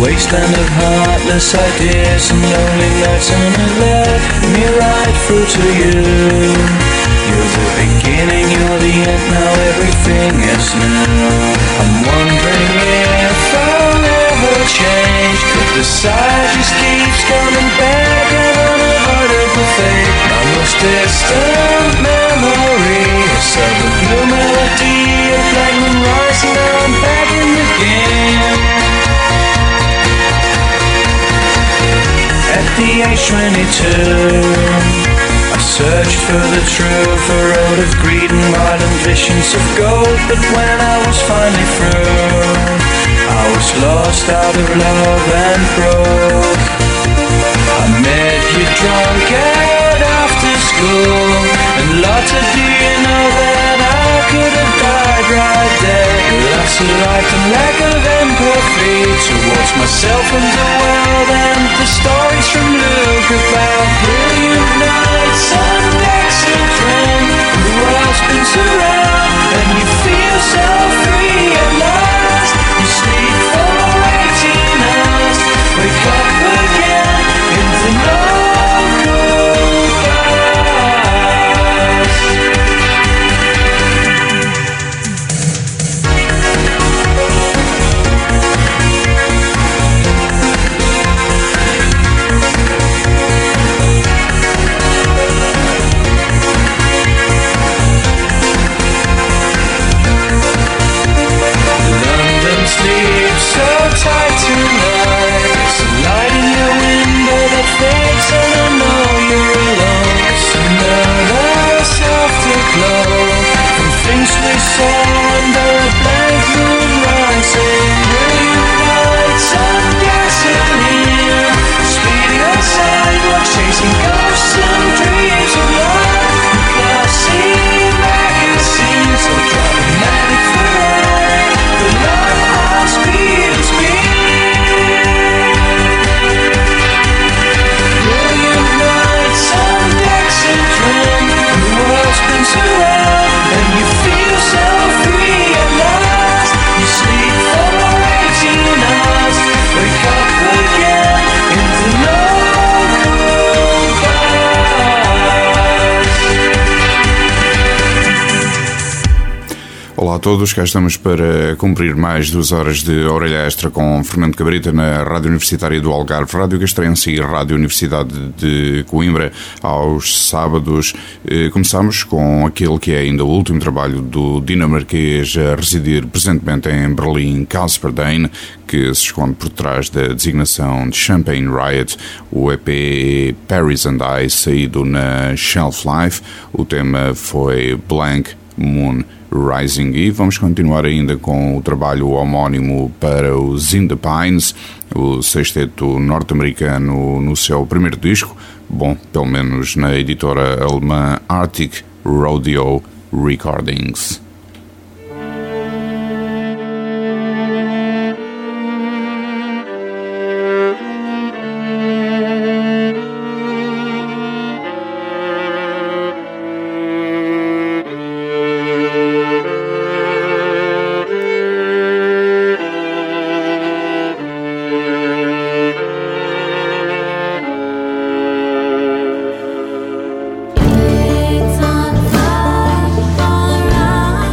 wasteland of heartless ideas and lonely nights, and it led me right through to you. You're the beginning, you're the end, now everything is new. I'm wondering if I'll ever change, if the side just keeps coming back and unavoidable fate. My most distant memory is of the blue melody of black moon rising. Now I'm back in the game. At the age 22, I searched for the truth, a road of greed and violent visions of gold. But when I was finally through, I was lost out of love and broke. I met you drunk at after school, and lots of you know that I could have died right there. Lots of light and lack of empathy towards myself and the world, and the stories from Luke about brilliant nights and accident. The world spins around and you feel so free at last. You sleep for 18 hours, wake up again in the local bars. Sleep so tight tonight. It's a light in your window that fades, and I know you're alone. It's another afterglow from things we saw under a blank moon rising. Brilliant lights and gasoline, speeding on sidewalks, chasing ghosts and dreams of love. Classy magazines, so dramatic for life. The love speeds me. Brilliant nights and accident. The world spins around and you feel so free at last. You sleep for 18 hours, wake up again in the local bars. Olá a todos, cá estamos para cumprir mais 2 horas de orelha extra com Fernando Cabrita na Rádio Universitária do Algarve, Rádio Castrense e Rádio Universidade de Coimbra aos sábados. Começamos com aquele que é ainda o último trabalho do dinamarquês a residir presentemente em Berlim, Casper Dane, que se esconde por trás da designação de Champagne Riot. O EP Paris and I, saído na Shelf Life. O tema foi Blank Moon Rising, e vamos continuar ainda com o trabalho homónimo para os In The Pines, o sexteto norte-americano no seu primeiro disco, bom, pelo menos na editora alemã Arctic Rodeo Recordings. It's on fire.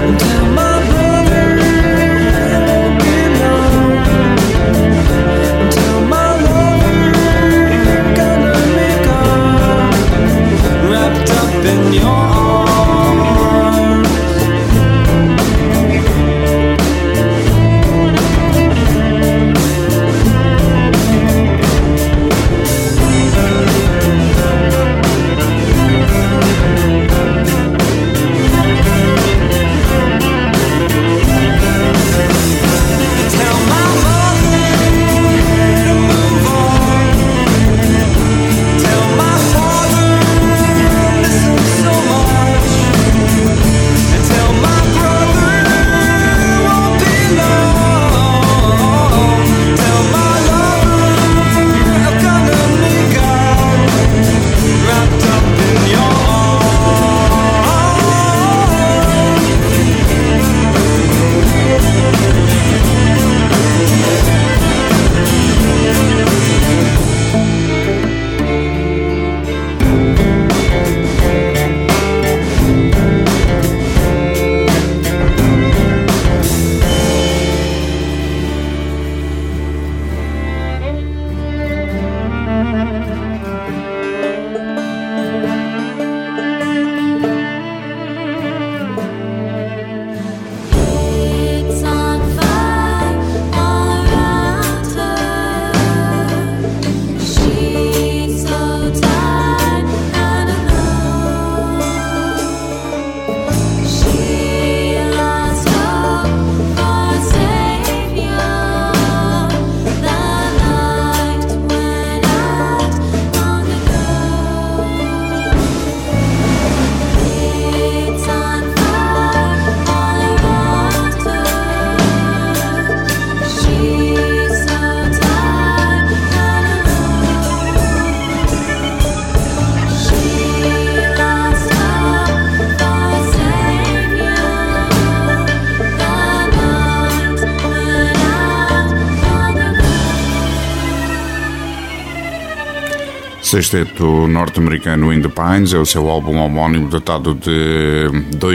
Sexteto norte-americano In The Pines é o seu álbum homónimo datado de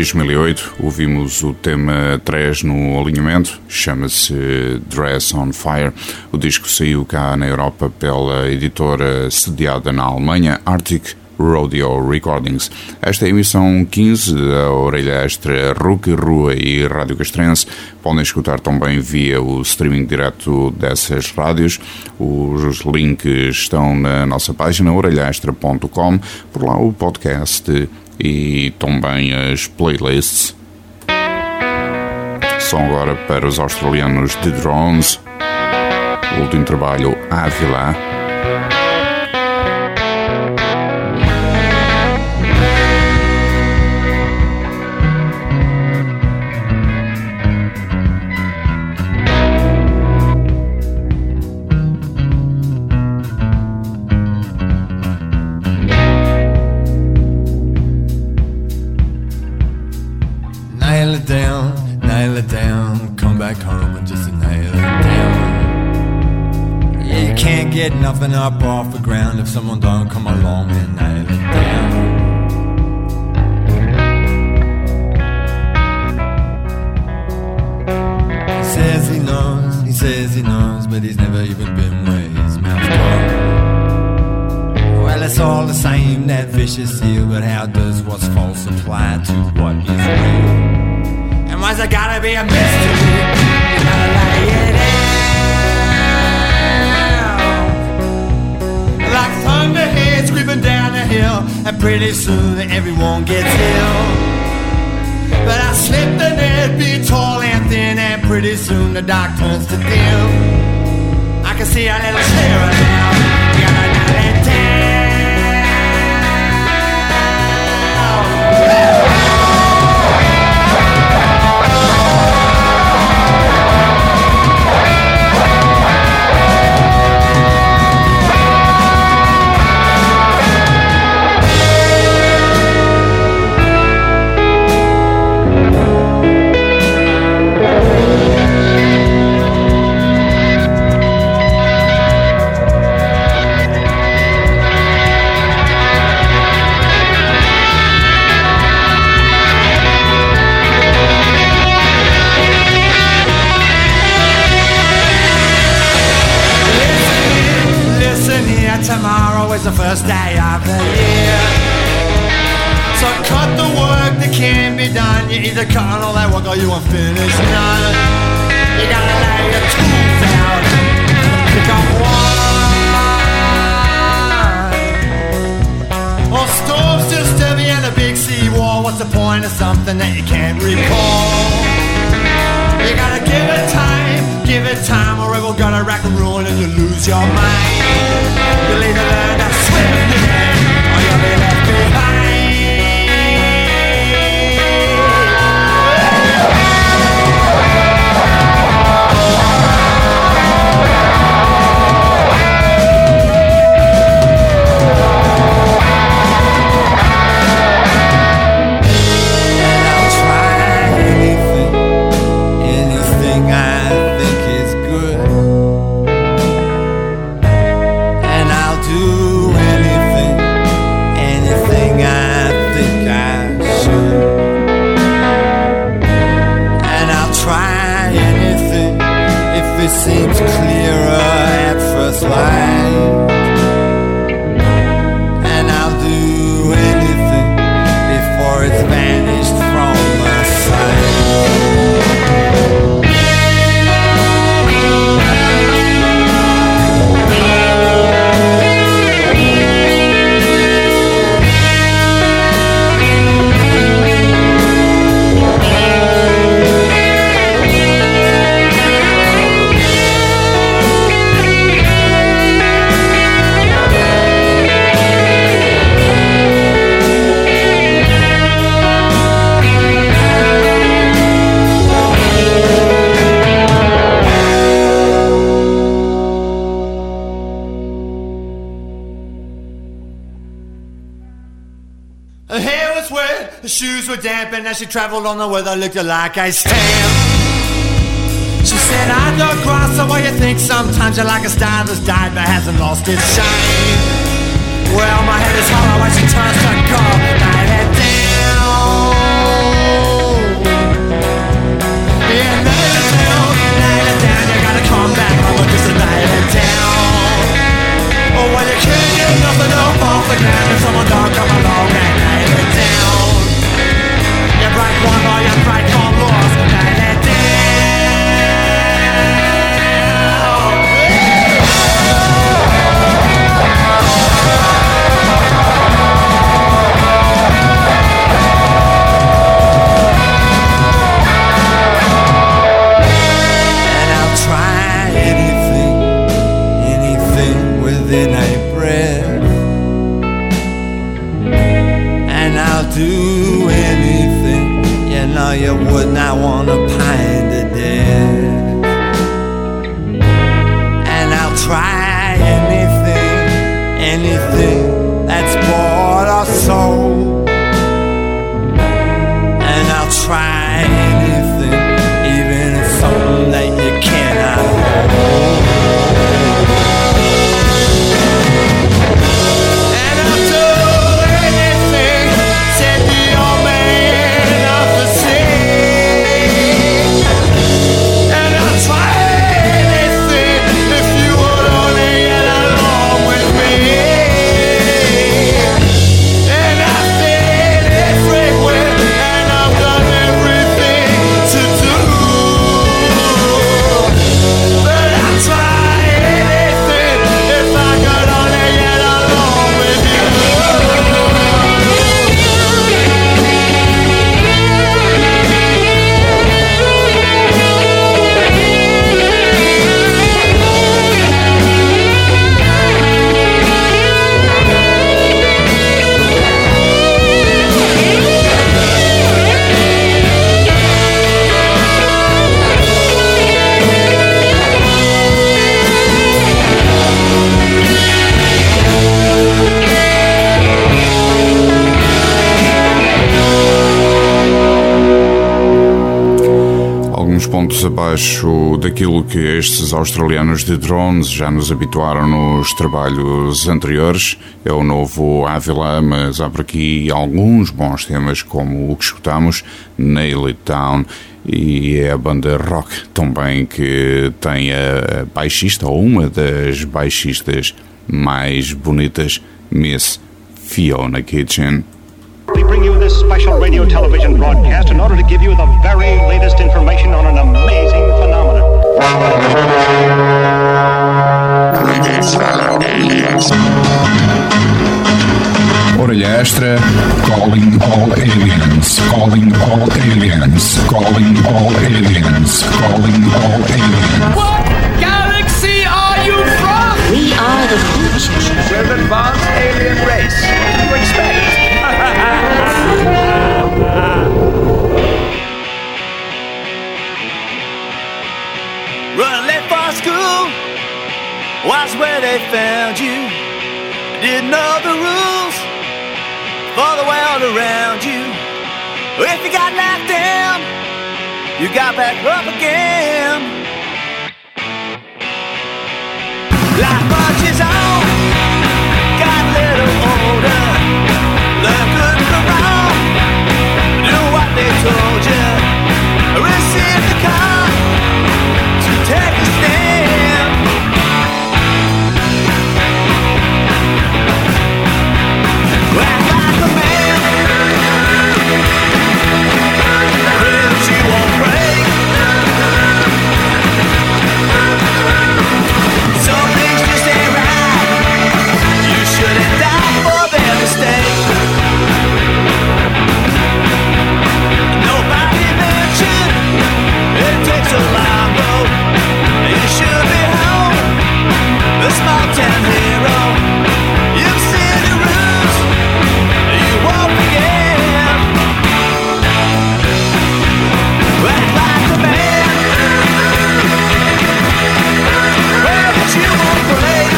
2008. Ouvimos o tema 3 no alinhamento, chama-se Dress on Fire. O disco saiu cá na Europa pela editora sediada na Alemanha, Arctic Rodeo Recordings. Esta é a emissão 15 da Orelha Extra Rock Rua e Rádio Castrense. Podem escutar também via o streaming direto dessas rádios. Os links estão na nossa página orelhaextra.com. Por lá o podcast e também as playlists. São agora para os australianos The Drones. O último trabalho, Ávila. Nail it down, come back home and just nail it down. Yeah, you can't get nothing up off the ground if someone don't come along and nail it down. He says he knows, but he's never even been where his mouth goes. Well, it's all the same, that vicious seal, but how does what's false apply to what is real? And why's there gotta be a mystery? You gotta lay it down. Like thunderheads creeping down the hill, and pretty soon everyone gets ill. But I slip the net, be tall and thin, and pretty soon the dark turns to dim. I can see a little clearer now. You gotta nail it down. first day of the year. So cut the work that can be done. You either cut on all that work or you won't finish none. You gotta lay your tools out, pick up one. Well, stove's just heavy and a big seawall. What's the point of something that you can't recall? You gotta give it time, or it will gonna rack and ruin and you lose your mind. You'll either learn to swim again, or you'll be left behind. Seems clearer at first light, and I'll do anything before it's vanished from my sight. Shoes were damp and as she travelled on the weather looked like a stamp. She said, I don't cross the way you think. Sometimes you're like a star that's died but hasn't lost its shine. Well, my head is hollow when she turns to go. Lay it down. Yeah, lay it down. You gotta come back, mama, just to lay it down. Oh, well, you can't get nothing up off the ground if someone don't come along and lay it down. You break one or you break all laws, lay it down. And I'll try anything within a breath. And I'll do anything, you know you would not want to pine to death. And I'll try anything that's bought or sold. And I'll try anything, even if something that you cannot hold. And I'll do anything, said the old man of the sea. And I'll try anything if you would only get along with me. And I've been everywhere and I've done everything to do. But I'll try anything if I could only get along with you. Alguns pontos abaixo daquilo que estes australianos de Drones já nos habituaram nos trabalhos anteriores. É o novo Ávila, mas há por aqui alguns bons temas, como o que escutamos, Nail It Down, e é a banda rock também que tem a baixista, ou uma das baixistas mais bonitas Miss Fiona Kitchen. We bring you this special radio television broadcast in order to give you the very latest information on an amazing phenomenon. Orelha Extra, calling all aliens, calling all aliens, calling all aliens, calling all aliens. What galaxy are you from? We are the future. We're an advanced alien race. What do you expect? Run late for school was where they found you. Didn't know the rules for the world around you. If you got knocked down, you got back up again. Life marches on, got a little older. Learn good from wrong, do what they told you. Receive the call to take a stand. Act like a man, ribs you won't break. Some things just ain't right. You shouldn't die for their mistakes. Nobody mentioned it takes a long road. You should be home, a small town hero. You've seen the roots, you won't forget. Act like a man, well, but you won't break.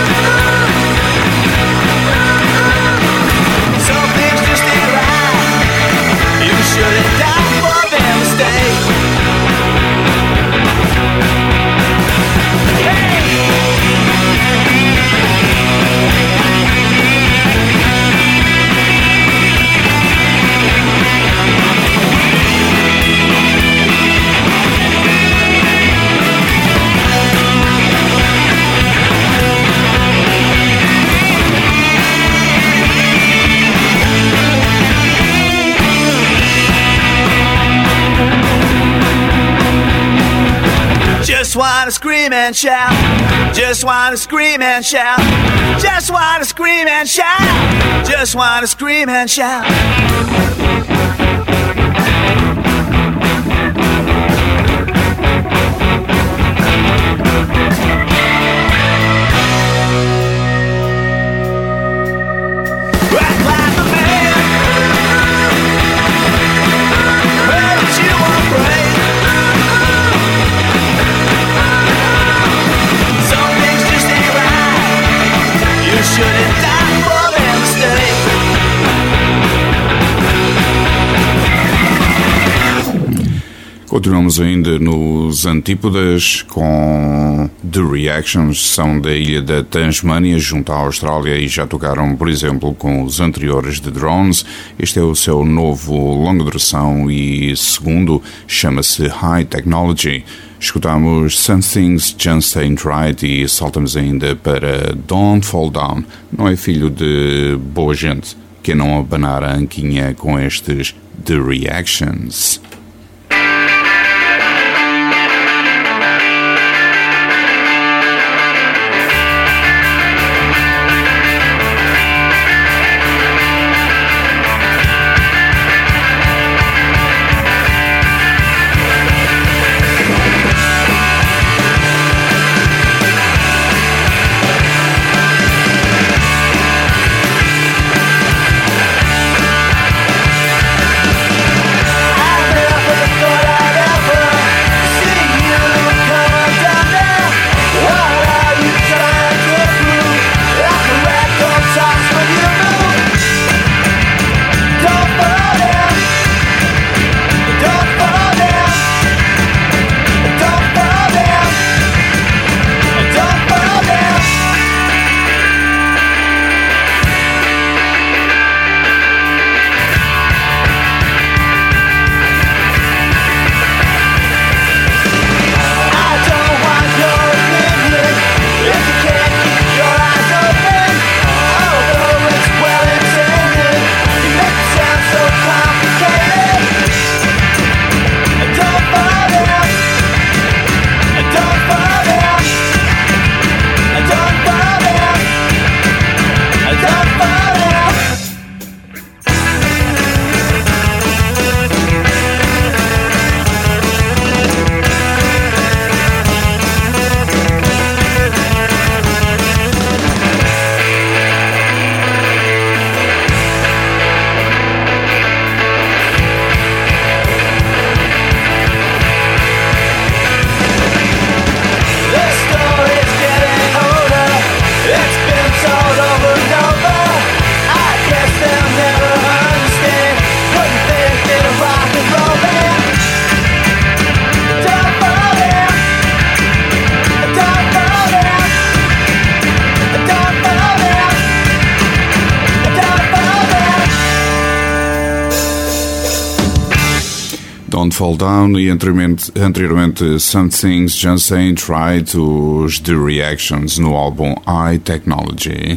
Some things just ain't right. You shouldn't die for their mistakes. Just wanna scream and shout. Just wanna scream and shout. Just wanna scream and shout. Just wanna scream and shout. Act like a man, well, but you won't break. Some things just ain't right. You shouldn't die for their mistakes. Continuamos ainda nos Antípodas com The Reactions, são da ilha da Tasmânia, junto à Austrália, e já tocaram, por exemplo, com os anteriores de Drones. Este é o seu novo longa duração e segundo, chama-se High Technology. Escutamos Some Things Just Ain't Right e saltamos ainda para Don't Fall Down. Não é filho de boa gente que não abanar a anquinha com estes The Reactions. I Don't Fall Down e anteriormente Some Things Just Ain't Right, os The Reactions no álbum High Technology.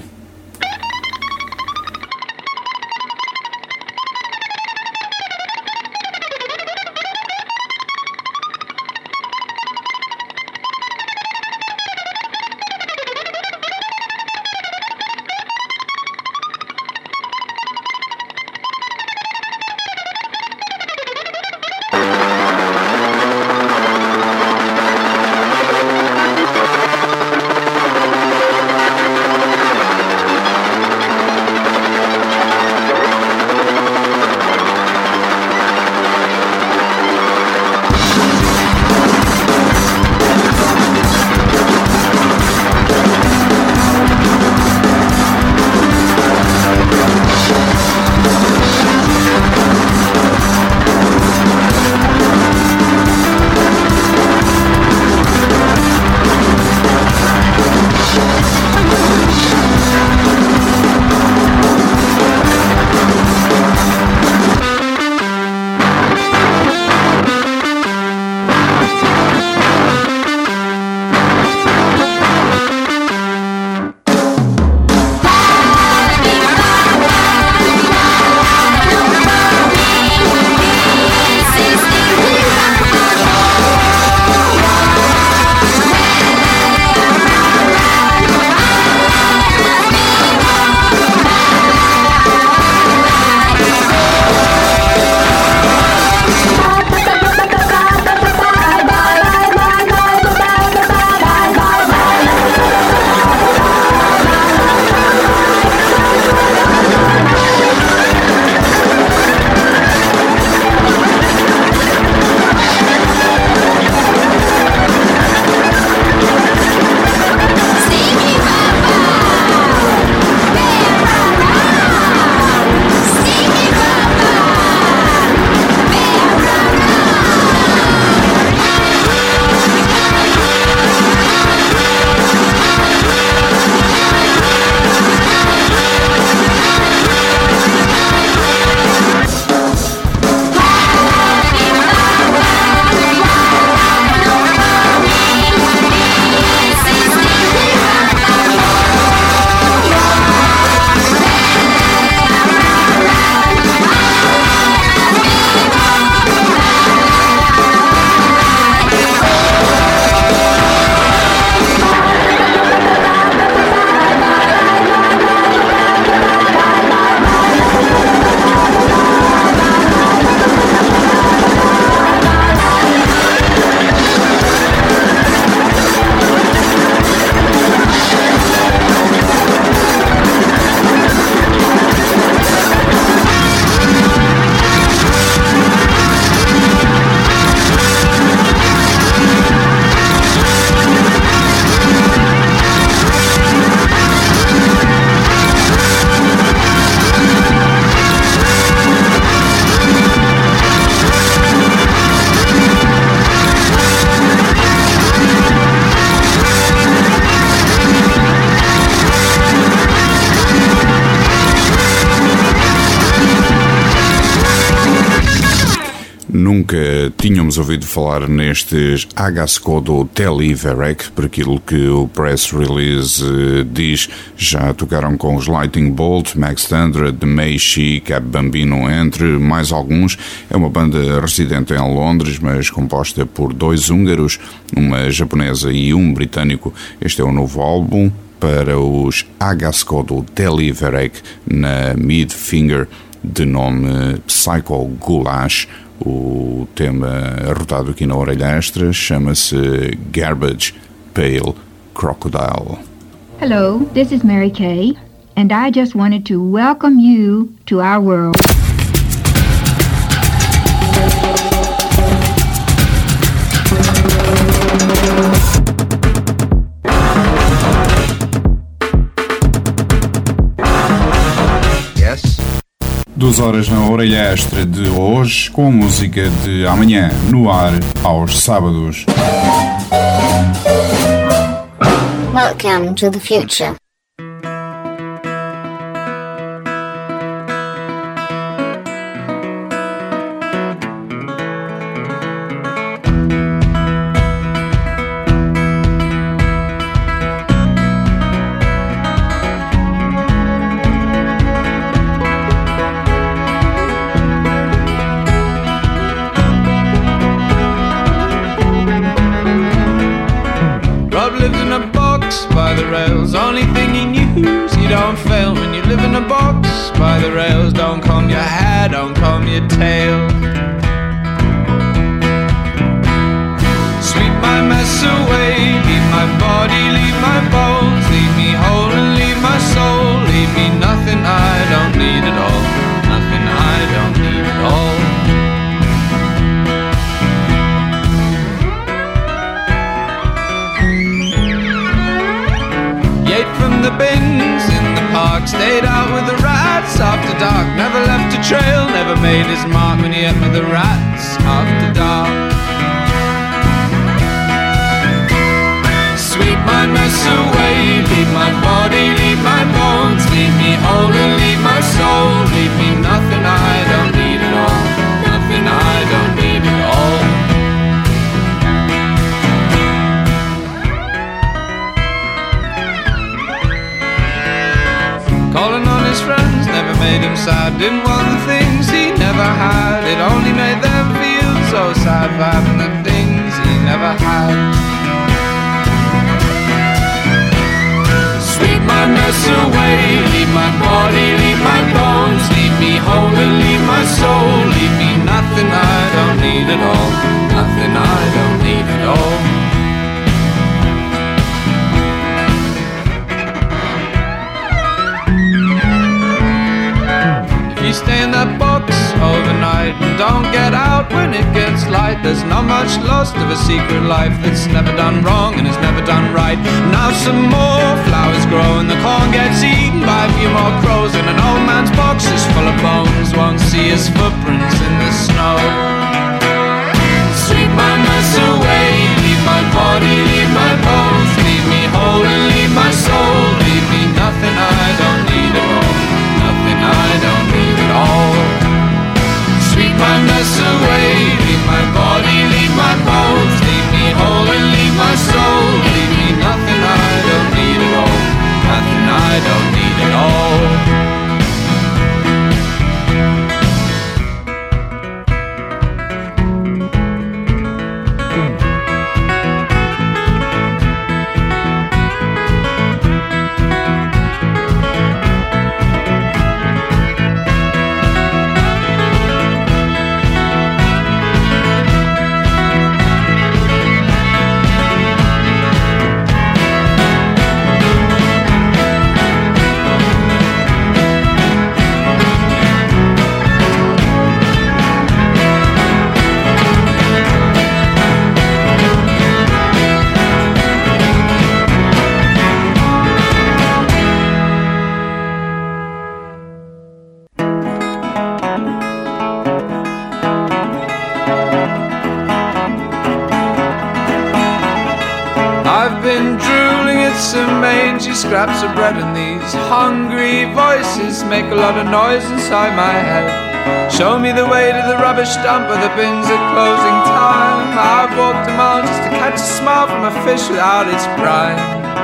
Nunca tínhamos ouvido falar nestes Agaskodo Televerek, por aquilo que o press release diz. Já tocaram com os Lightning Bolt, Max Thunder, The Meishi, Cap Bambino, entre mais alguns. É uma banda residente em Londres, mas composta por 2 húngaros, uma japonesa e um britânico. Este é o novo álbum para os Agaskodo Televerek na Midfinger, de nome Psycho Goulash. O tema arrotado aqui na orelha extra chama-se Garbage Pail Crocodile. Hello, this is Mary Kay, and I just wanted to welcome you to our world. Yes. 2 horas na orelha extra de hoje, com a música de amanhã, no ar aos sábados. Welcome to the future. rails. Only thing he knew is you don't fail when you live in a box by the rails. Don't comb your hair, don't comb your tail. Sweep my mess away, leave my body, leave my bones, leave me whole and leave my soul, leave me nothing I don't need at all, nothing I don't need at all. Ate from the bins in the park, stayed out with the rats after dark, never left a trail, never made his mark when he ate with the rats after dark. Sweep my mess away, leave my body, leave my bones, leave me whole and leave my soul, leave me nothing I don't need at all, nothing I don't need at all. Calling on his friends never made him sad, didn't want the things he never had, it only made them feel so sad for having the things he never had. Sweep my mess away, leave my body, leave my bones, leave me whole and leave my soul, leave me nothing I don't need at all, nothing I don't need at all. You stay in that box overnight and don't get out when it gets light. There's not much lost of a secret life that's never done wrong and is never done right. Now some more flowers grow and the corn gets eaten by a few more crows, and an old man's box is full of bones, won't see his footprints in the snow. Sweep my mess away, leave my body, leave my bones, leave me whole and leave my soul, leave me nothing I don't need at all, nothing I don't need at all. Sweep my mess away, leave my body, leave my bones, leave me whole and leave my soul, leave me nothing I don't need at all, nothing I don't need at all. Scraps of bread and these hungry voices make a lot of noise inside my head. Show me the way to the rubbish dump where the bins are closing time. I've walked a mile just to catch a smile from a fish without its brine.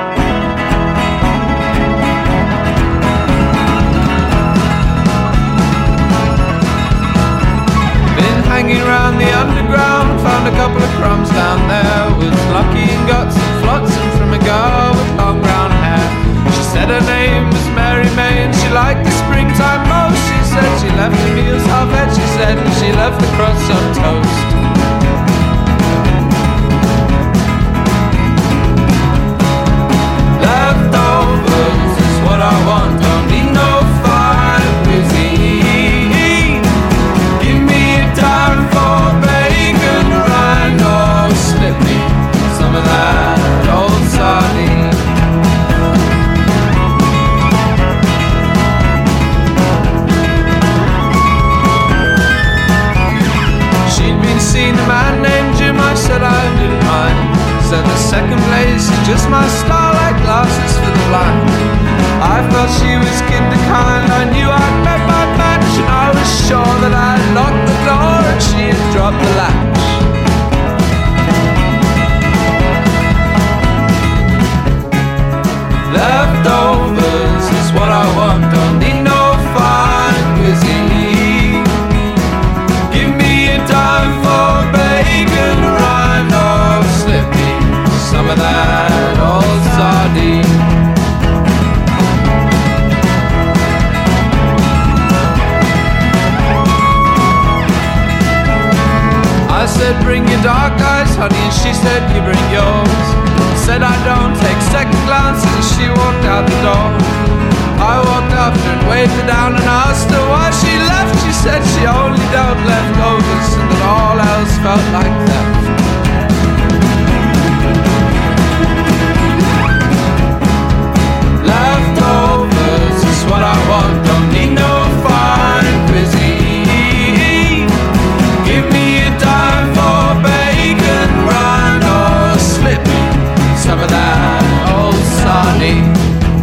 Been hanging around the underground, found a couple of crumbs down there, was lucky and got some flotsam from a girl with long brown hair. She said her name was Mary May and she liked the springtime most. She said she left the meals half-fed, she said, and she left the crust on toast. Leftovers is what I want, don't need no fine cuisine. Give me a dime for bacon rind or she said, you bring yours. Said I don't take second glances. She walked out the door. I walked after and waved her down and asked her why she left. She said she only dealt leftovers and that all else felt like theft. Leftovers is what I want, don't need no fine cuisine. Give me a dime for bacon, rind, or slip me some of that old sardine.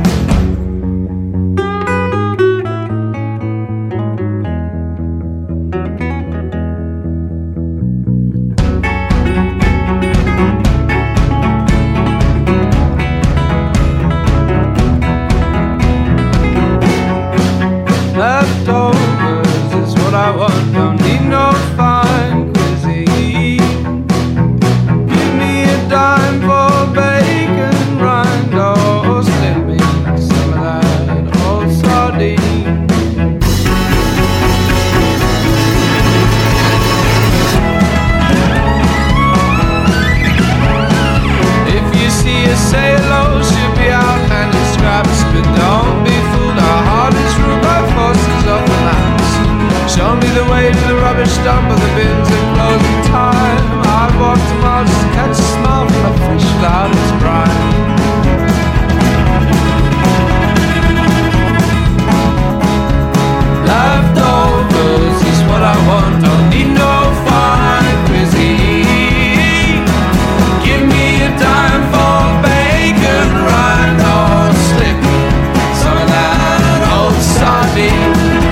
Leftovers is what I want, don't need no fine cuisine. Give me a dime for bacon, rind, or slip me some of that old sardine. If you see a sailor, she'll be out handing scraps, but don't be fooled, our heart is ruled by forces of the lands. Show me the way to the rubbish dump, but the bins are closing time. I've walked a mile just to catch a smile from a fish without its brine. Leftovers is what I want, don't need no fine cuisine. Give me a dime for bacon, rind, or slip some of that old sardine.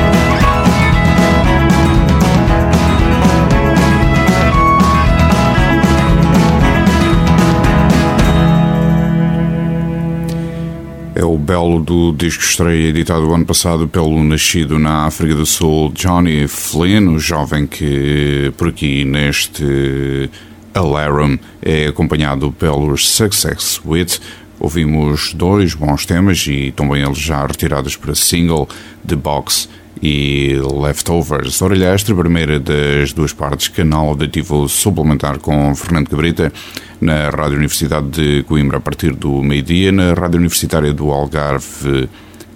É o belo do disco estreia editado ano passado pelo nascido na África do Sul Johnny Flynn, o jovem que por aqui neste Alarum é acompanhado pelos Success With. Ouvimos dois bons temas e também eles já retirados para single, The Box e Leftovers. Orelha Extra, primeira das duas partes, canal auditivo suplementar com Fernando Cabrita, na Rádio Universidade de Coimbra a partir do meio-dia, na Rádio Universitária do Algarve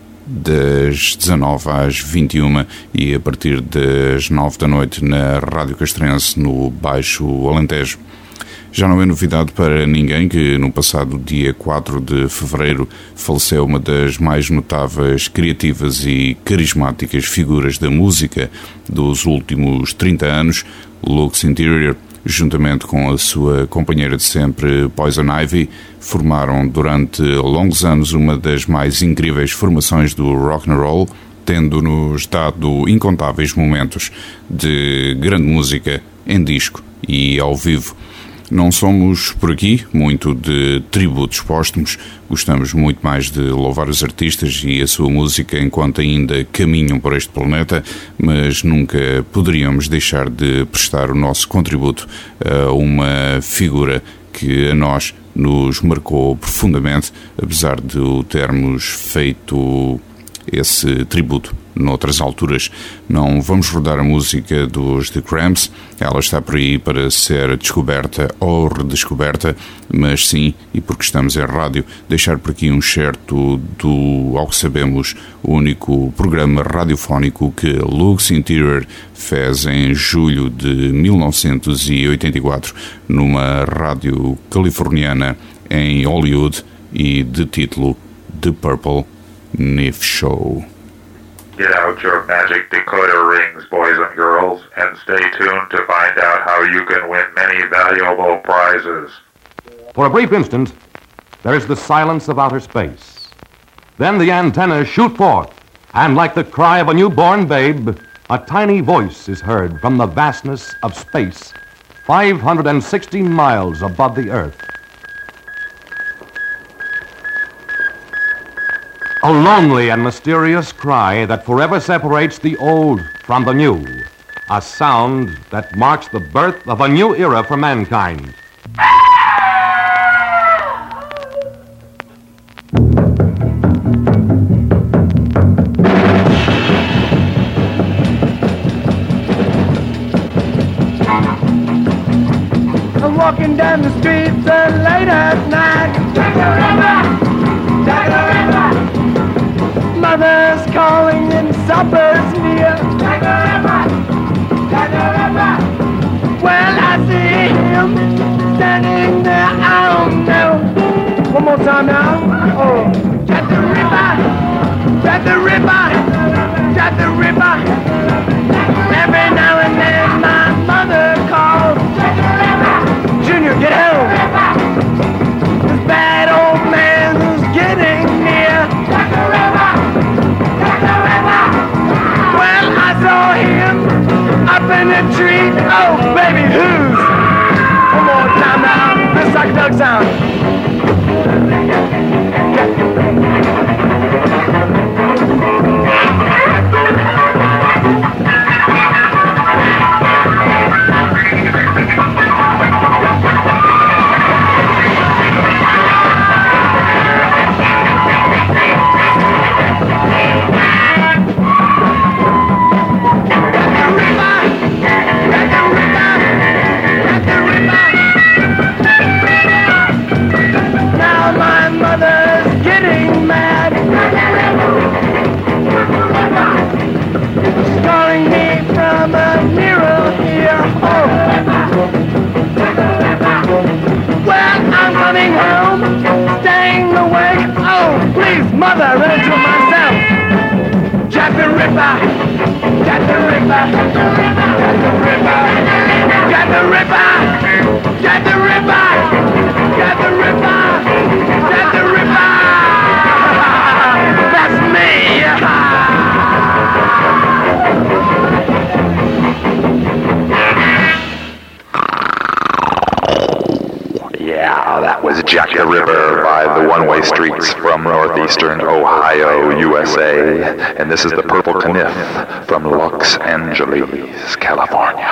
das 19 às 21 e a partir das 9 da noite na Rádio Castrense no Baixo Alentejo. Já não é novidade para ninguém que no passado dia 4 de fevereiro faleceu uma das mais notáveis, criativas e carismáticas figuras da música dos últimos 30 anos, Lux Interior. Juntamente com a sua companheira de sempre, Poison Ivy, formaram durante longos anos uma das mais incríveis formações do rock and roll, tendo-nos dado incontáveis momentos de grande música em disco e ao vivo. Não somos, por aqui, muito de tributos póstumos, gostamos muito mais de louvar os artistas e a sua música enquanto ainda caminham por este planeta, mas nunca poderíamos deixar de prestar o nosso contributo a uma figura que a nós nos marcou profundamente, apesar de o termos feito esse tributo noutras alturas. Não vamos rodar a música dos The Cramps, ela está por aí para ser descoberta ou redescoberta, mas sim, e porque estamos em rádio, deixar por aqui um certo do, ao que sabemos, o único programa radiofónico que Lux Interior fez em julho de 1984 numa rádio californiana em Hollywood e de título The Purple Knife Show. Get out your magic decoder rings, boys and girls, and stay tuned to find out how you can win many valuable prizes. For a brief instant, there is the silence of outer space. Then the antennas shoot forth, and like the cry of a newborn babe, a tiny voice is heard from the vastness of space, 560 miles above the Earth. A lonely and mysterious cry that forever separates the old from the new. A sound that marks the birth of a new era for mankind. I'm walking down the streets late at night. Jack the Ripper! Jack the Ripper! Mother's calling and supper's near. Jack the Ripper! Jack the Ripper! Well, I see him standing there, I don't know. One more time now. Oh, Jack the Ripper! Jack the Ripper! Jack the Ripper! Every now and then my mother calls. Jack the Ripper! Junior, get home! This bad old man is getting near. Jack the Ripper! Jack the Ripper! Well, I saw him up in the tree. Oh, baby, who's? One more time now. This psychedelic sound. Mother, run to myself. Jack the Ripper, Jack the Ripper, Jack the Ripper, Jack the Ripper, Jack the Ripper, Jack the Ripper, Jack the Ripper. That's me. Yeah, that was Jack the Ripper by the One-Way Streets from northeastern Ohio, USA. And this is the Purple Caniff from Los Angeles, California.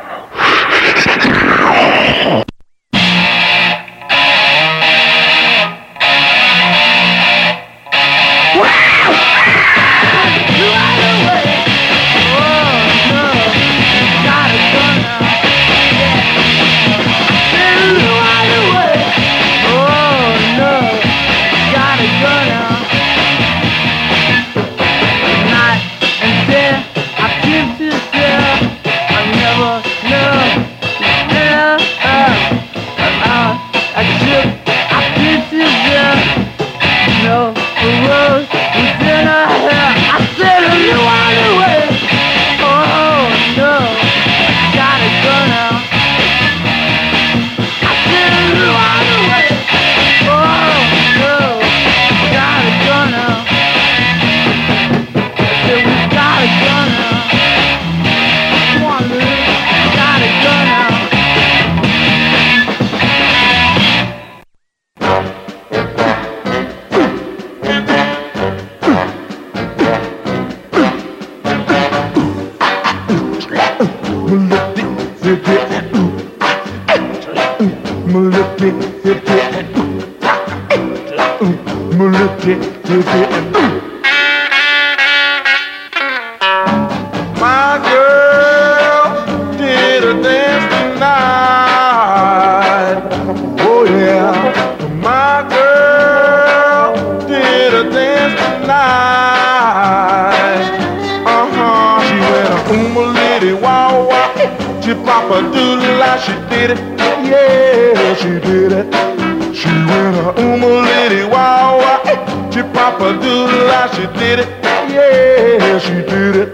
My girl did a dance tonight. Oh yeah, my girl did a dance tonight. She went a litty wow wow, she pop a doodle like she did it. Yeah, she did it. She went a litty wow wow, she pop a doodle like she did it. Yeah, she did it.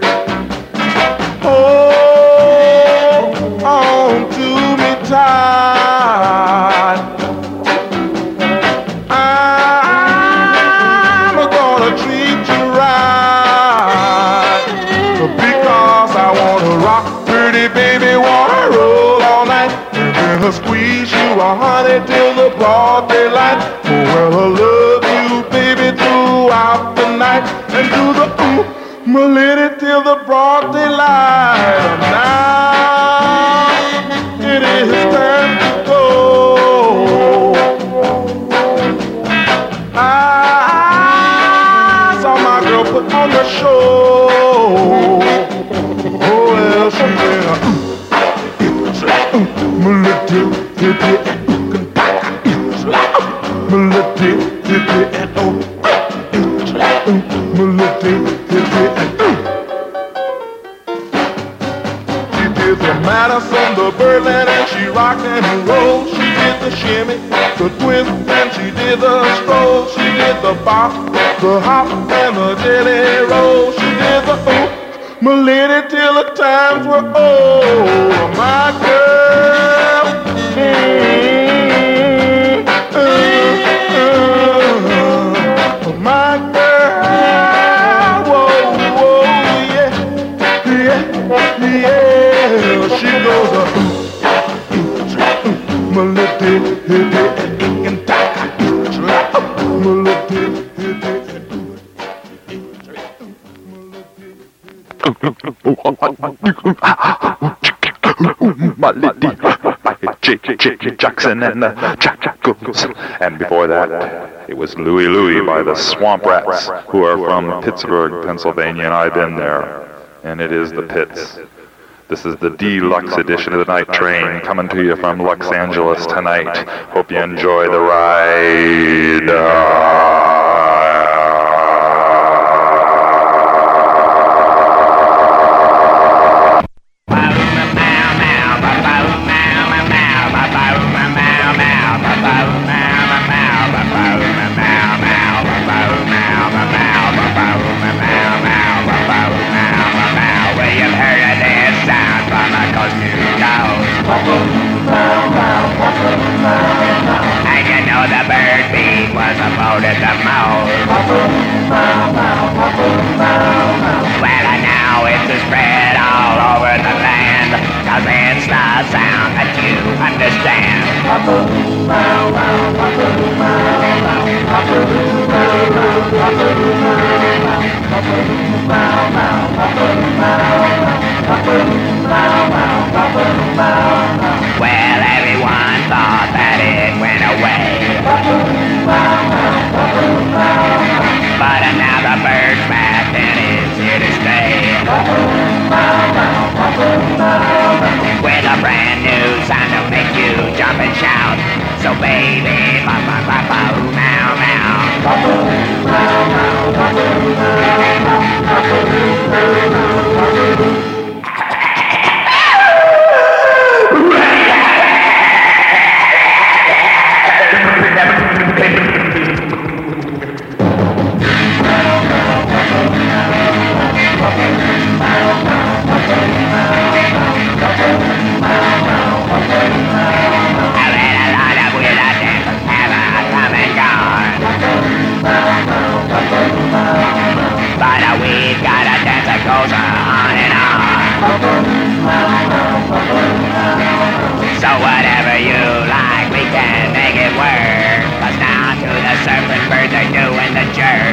Hold on to me tight. I'm gonna treat you right, because I wanna rock, pretty baby, wanna roll all night, and then I'll squeeze you, honey, till the broad daylight. Oh, well, I love you, baby, throughout the night, and do the my lady till the broad daylight. And now it is time to go. I saw my girl put on the show. Oh well, she went my lady shimmy, the twist, and she did the stroll. She did the bop, the hop, and the jelly roll. She did the ooh, my lady, till the times were old. My girl, my girl, whoa, whoa, yeah, yeah, yeah. She goes my lady, and my lady. My lady, by J. Jackson and the Jackals. And before that, it was Louie Louie by the Swamp Rats, who are from Pittsburgh, Pennsylvania, and I've been there. And it is the Pits. This is the deluxe edition of the Night Train, coming to you from Los Angeles tonight. Hope you enjoy the ride. And you know the bird beat was voted the most. Well, now it's spread all over the land, 'cause it's the sound that you understand. Well, everyone thought that it went away, but now the bird's back and it's here to stay, with a brand new sound to make you jump and shout. So baby, ba-ba-ba-ba-oo, meow, meow. But we've got a dance that goes on and on. So whatever you like, we can make it work. 'Cause now to the serpent bird they're doing the jerk.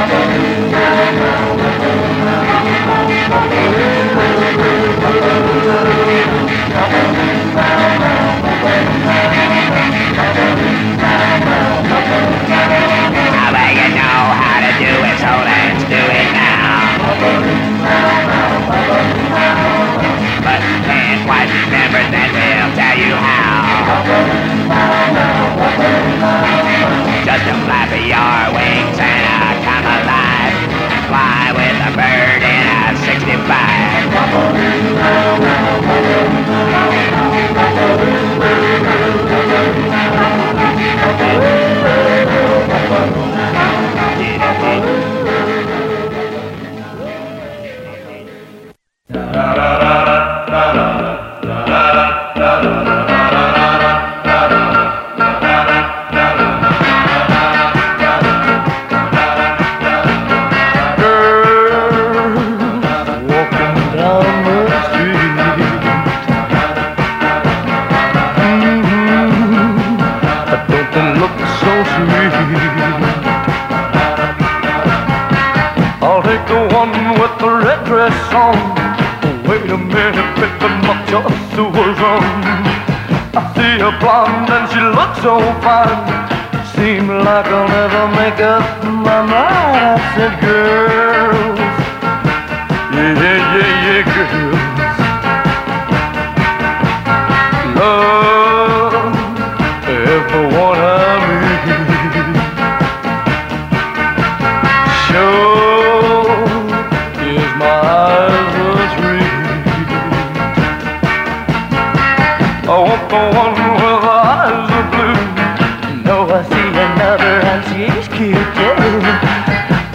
I bet you know how to do it, so let's do it now. But can't quite remember, then we'll tell you how. Just to flap your wings and come alive, and fly with a bird in a 65. I'll take the one with the red dress on. Wait a minute, baby, not just who was on. I see her blonde and she looks so fine. Seems like I'll never make up my mind. I said, girls, yeah, girls. Love everyone I meet. Sure is my eyes was read. I want the one with eyes of blue.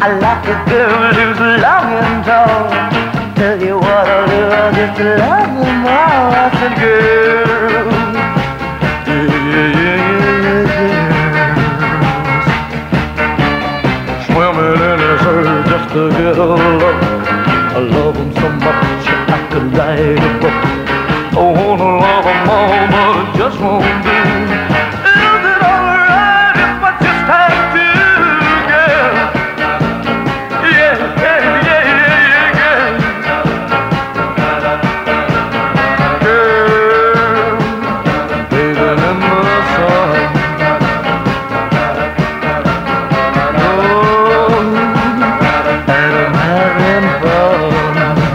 I like a girl who's long and tall. Tell you what I'll do, I'll just love them all. I said, girl, swimming in his hair just to get a look. I love them so much I could light a book. I wanna love them all, but it just won't do. Is it alright if I just have to, girl? Yeah, yeah, yeah, yeah, yeah, girl, bathing in the sun. Oh, and I'm having fun.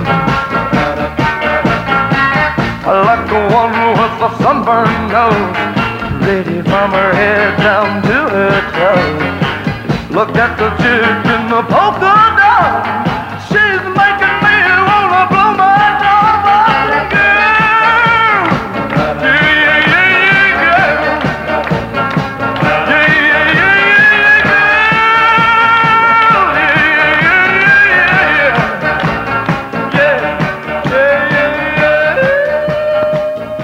I like the one with the sunburned nose, lady from her head down to her toes. Look at the chick in the polka dot, she's making me wanna blow my top off. Girl, yeah, yeah, yeah, yeah, yeah, yeah, yeah, yeah, girl, yeah, yeah, yeah, yeah, yeah, yeah, yeah, yeah.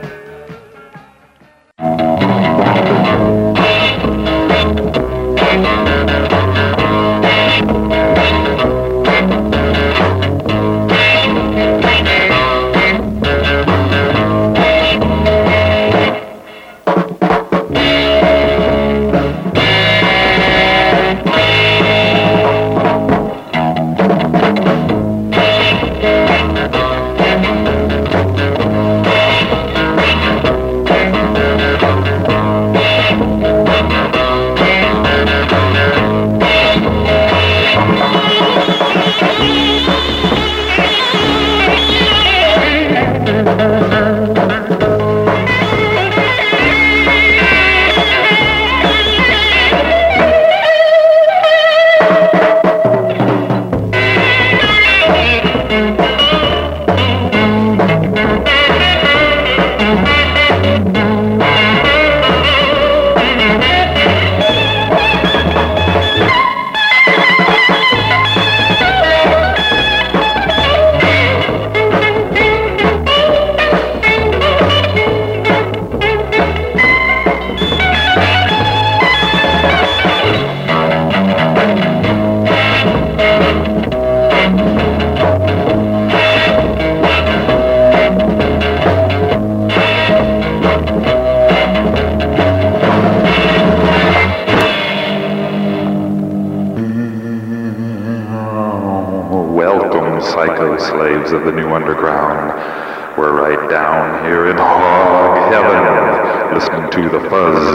psycho slaves of the new underground. We're right down here in hog heaven, listening to The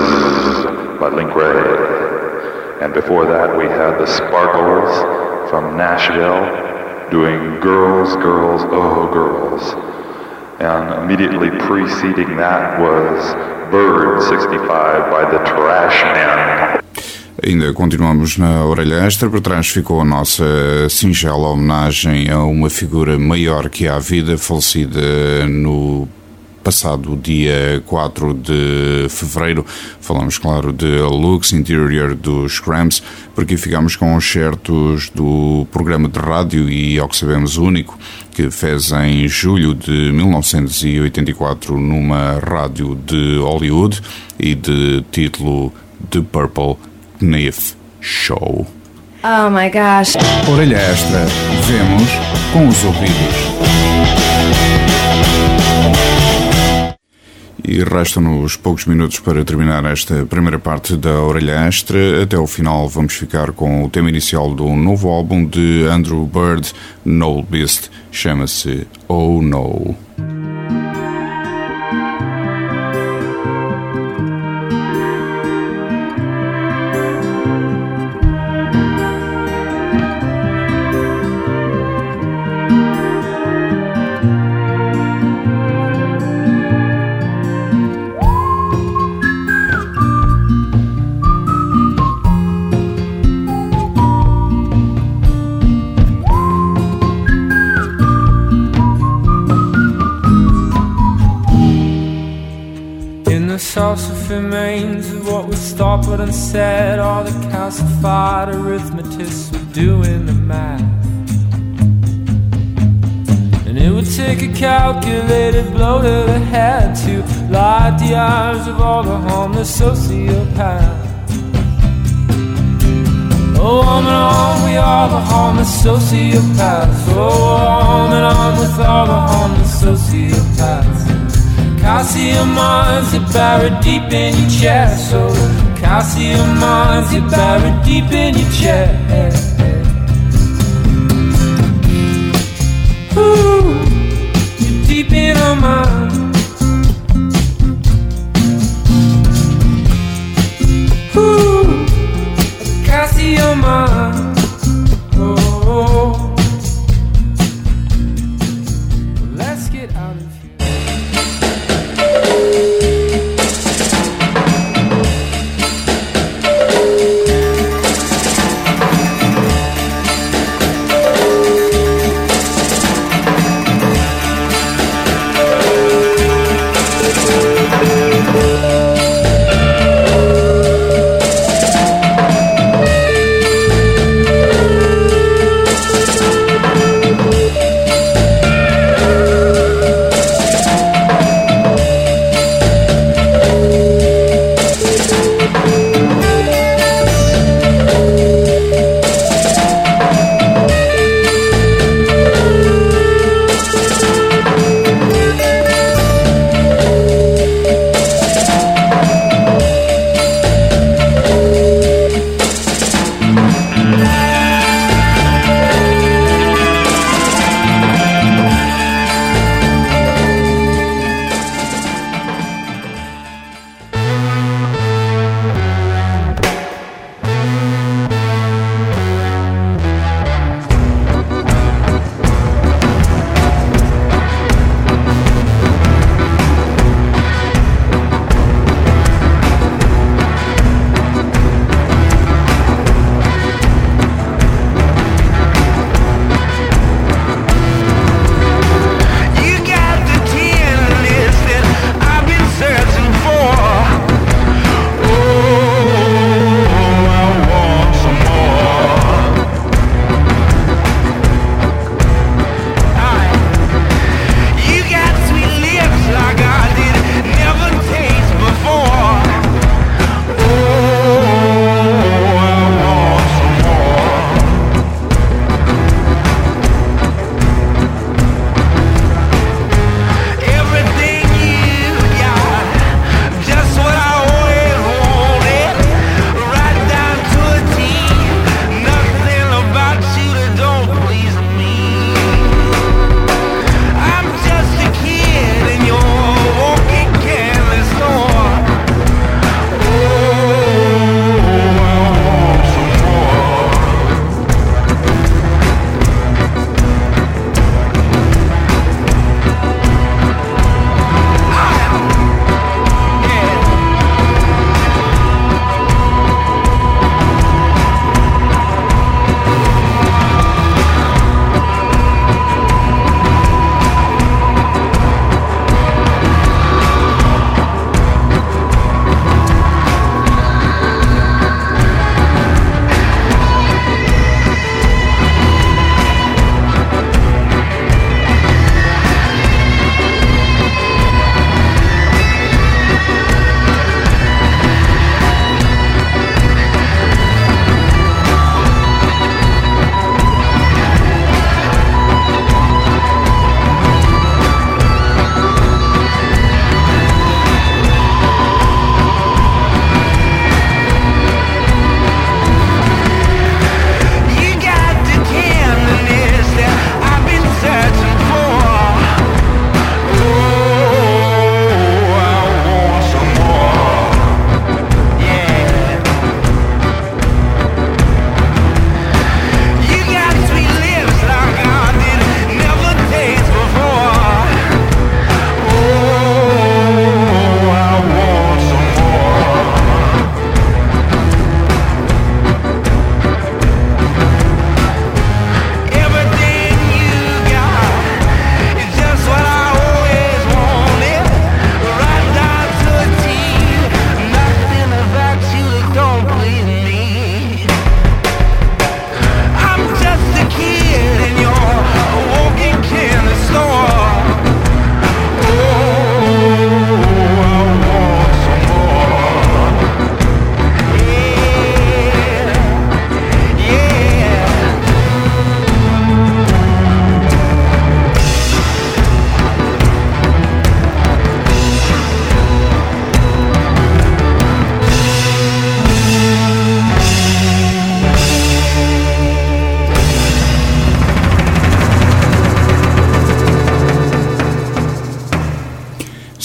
Fuzz by Link Wray. And before that we had the Sparkles from Nashville doing Girls, Girls, Oh Girls. And immediately preceding that was Bird 65 by the Trashmen. Ainda continuamos na orelha extra. Por trás ficou a nossa singela homenagem a uma figura maior que a vida, falecida no passado dia 4 de fevereiro. Falamos, claro, de Lux Interior dos Cramps, porque ficamos com os certos do programa de rádio e, ao que sabemos, único, que fez em julho de 1984 numa rádio de Hollywood e de título The Purple Kniff Show. Oh my gosh. Orelha extra, vemos com os ouvidos. E restam-nos poucos minutos para terminar esta primeira parte da Orelha Extra. Até ao final vamos ficar com o tema inicial do novo álbum de Andrew Bird, Noel Beast, chama-se Oh No. remains of what was stopped but unsaid. All the calcified arithmetists were doing the math. And it would take a calculated blow to the head to light the eyes of all the harmless sociopaths. Oh, on and on, we are the harmless sociopaths. Oh, on and on with all the harmless sociopaths. Calcium mines are buried deep in your chest. Oh, calcium mines are buried deep in your chest. Ooh, you're deep in our minds. Ooh, calcium mines. Oh, let's get out of here.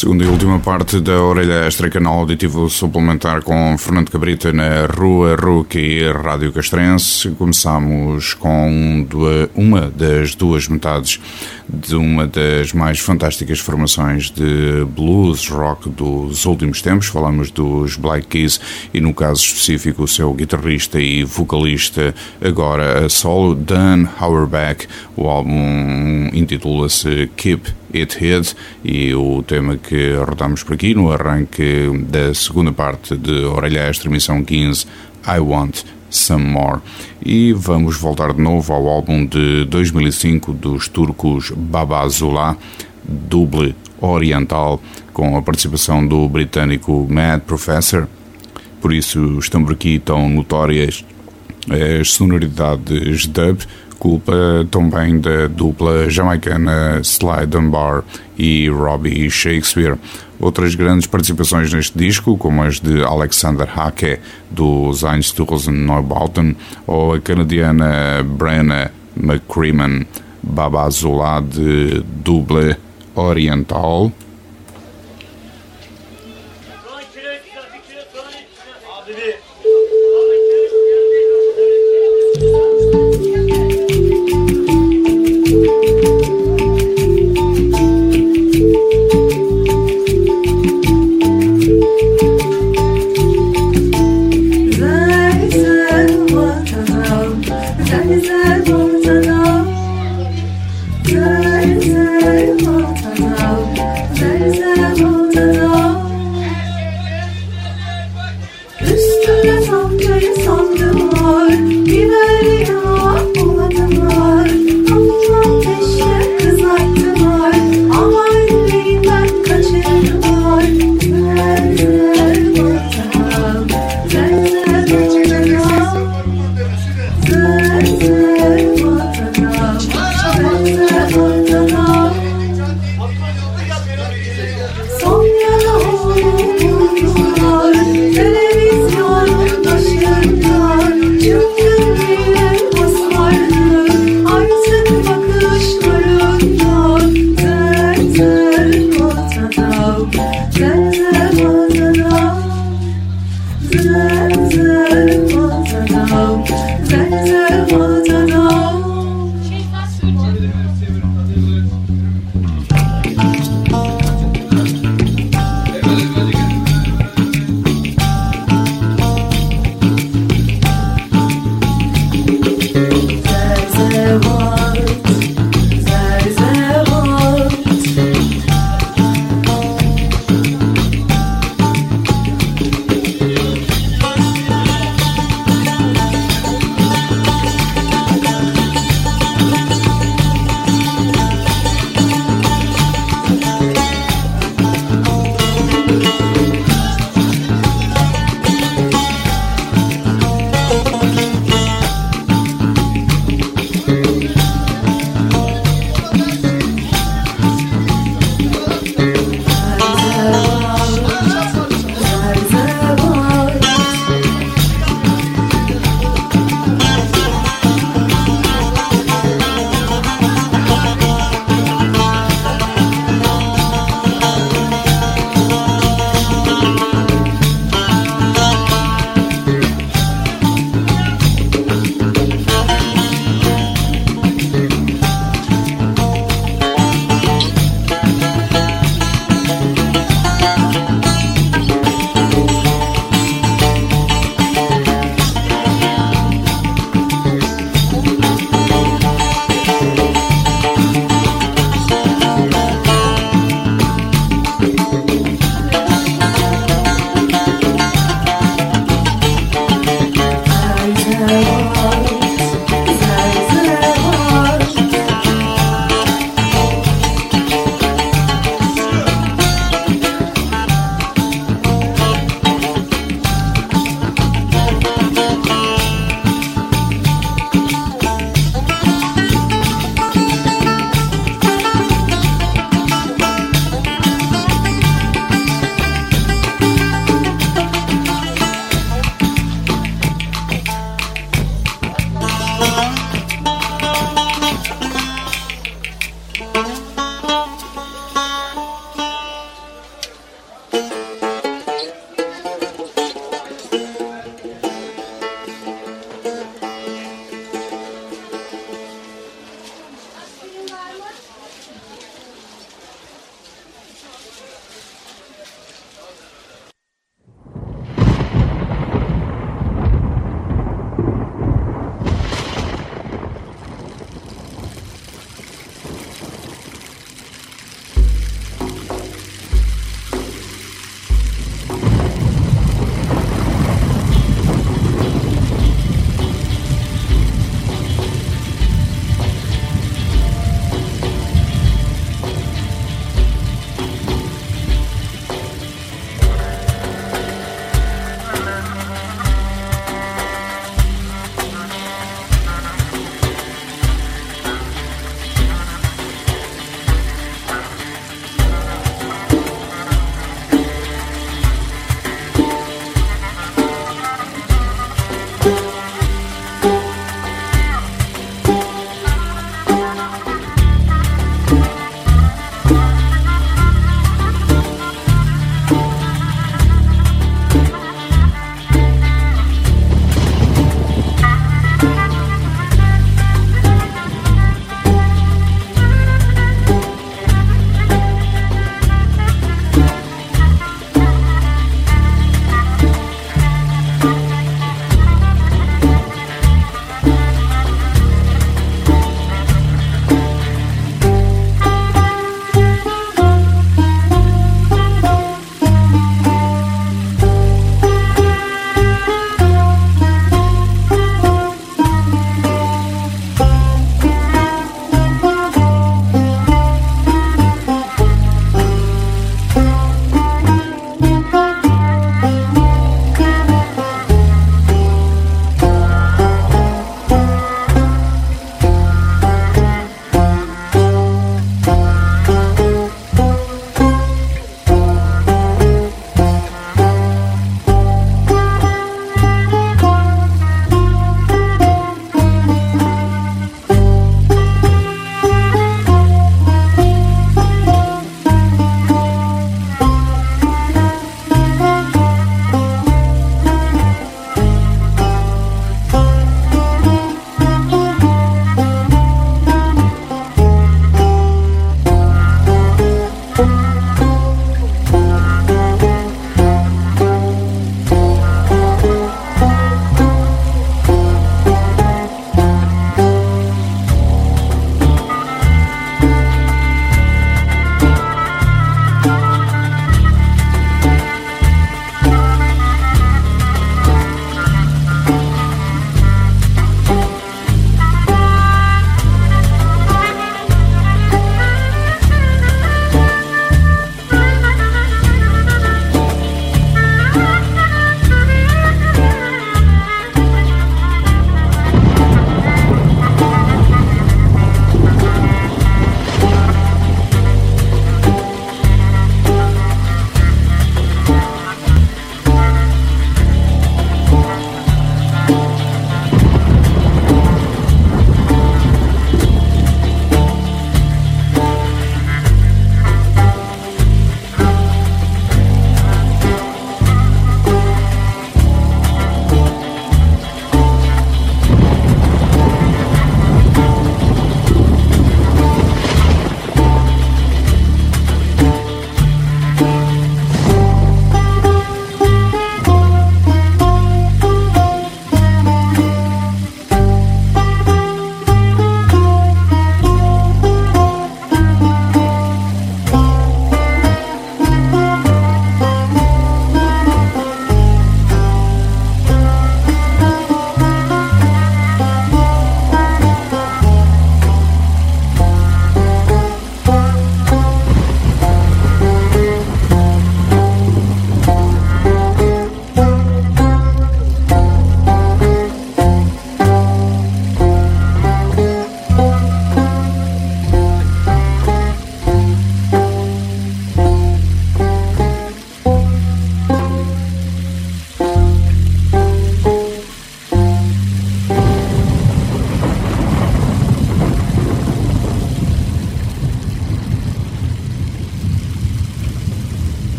Segunda e última parte da Orelha Extra, canal auditivo suplementar com Fernando Cabrita na Rua Rookie Rádio Castrense. Começamos com uma das duas metades de uma das mais fantásticas formações de blues rock dos últimos tempos. Falamos dos Black Keys e, no caso específico, o seu guitarrista e vocalista, agora a solo, Dan Auerbach. O álbum intitula-se Keep It Hid e o tema que rodamos por aqui no arranque da segunda parte de Orelha Extra, emissão 15, I Want Some More. E vamos voltar de novo ao álbum de 2005 dos turcos Baba Zula, Double Oriental, com a participação do britânico Mad Professor. Por isso estão por aqui tão notórias as sonoridades dub, culpa também da dupla jamaicana Sly Dunbar e Robbie Shakespeare. Outras grandes participações neste disco, como as de Alexander Hake, dos Einstürzen Neubauten, ou a canadiana Brenna McCrimmon, Baba Zula de Double Oriental.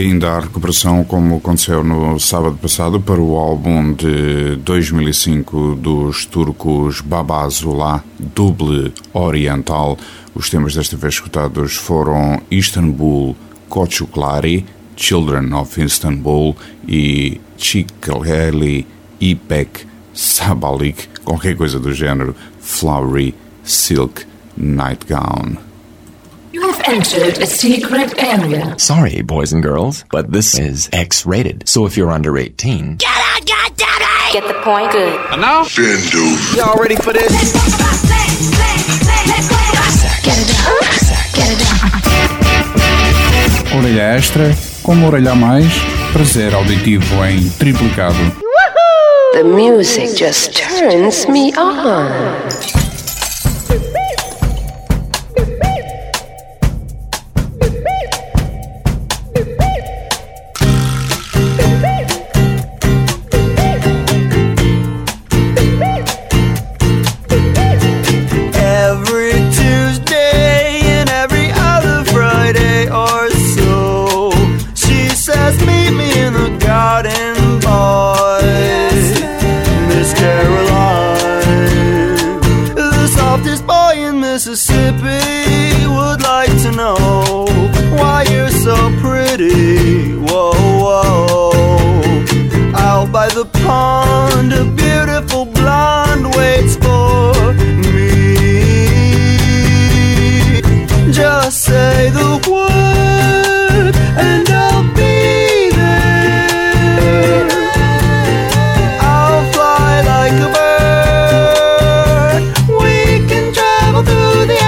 ainda há recuperação, como aconteceu no sábado passado, para o álbum de 2005 dos turcos Babazula, Double Oriental. Os temas desta vez escutados foram Istanbul Koçuklari, Children of Istanbul e Çiçekli İpek Sabalik, qualquer coisa do género, Flowery Silk Nightgown. You have entered a secret area. Sorry, boys and girls, but this is X-rated. So if you're under 18... Get out, goddammit! Get the point? Good. And now? Y'all ready for this? Get it down. Get it down. Orelha extra, como orelha a mais, prazer auditivo em triplicado. The music just turns me on. Mississippi would like to know why you're so pretty. Whoa, whoa. Out by the pond, a beautiful blonde waits for me. Just say the word and I'll be there. I'll fly like a bird. We can travel through the air.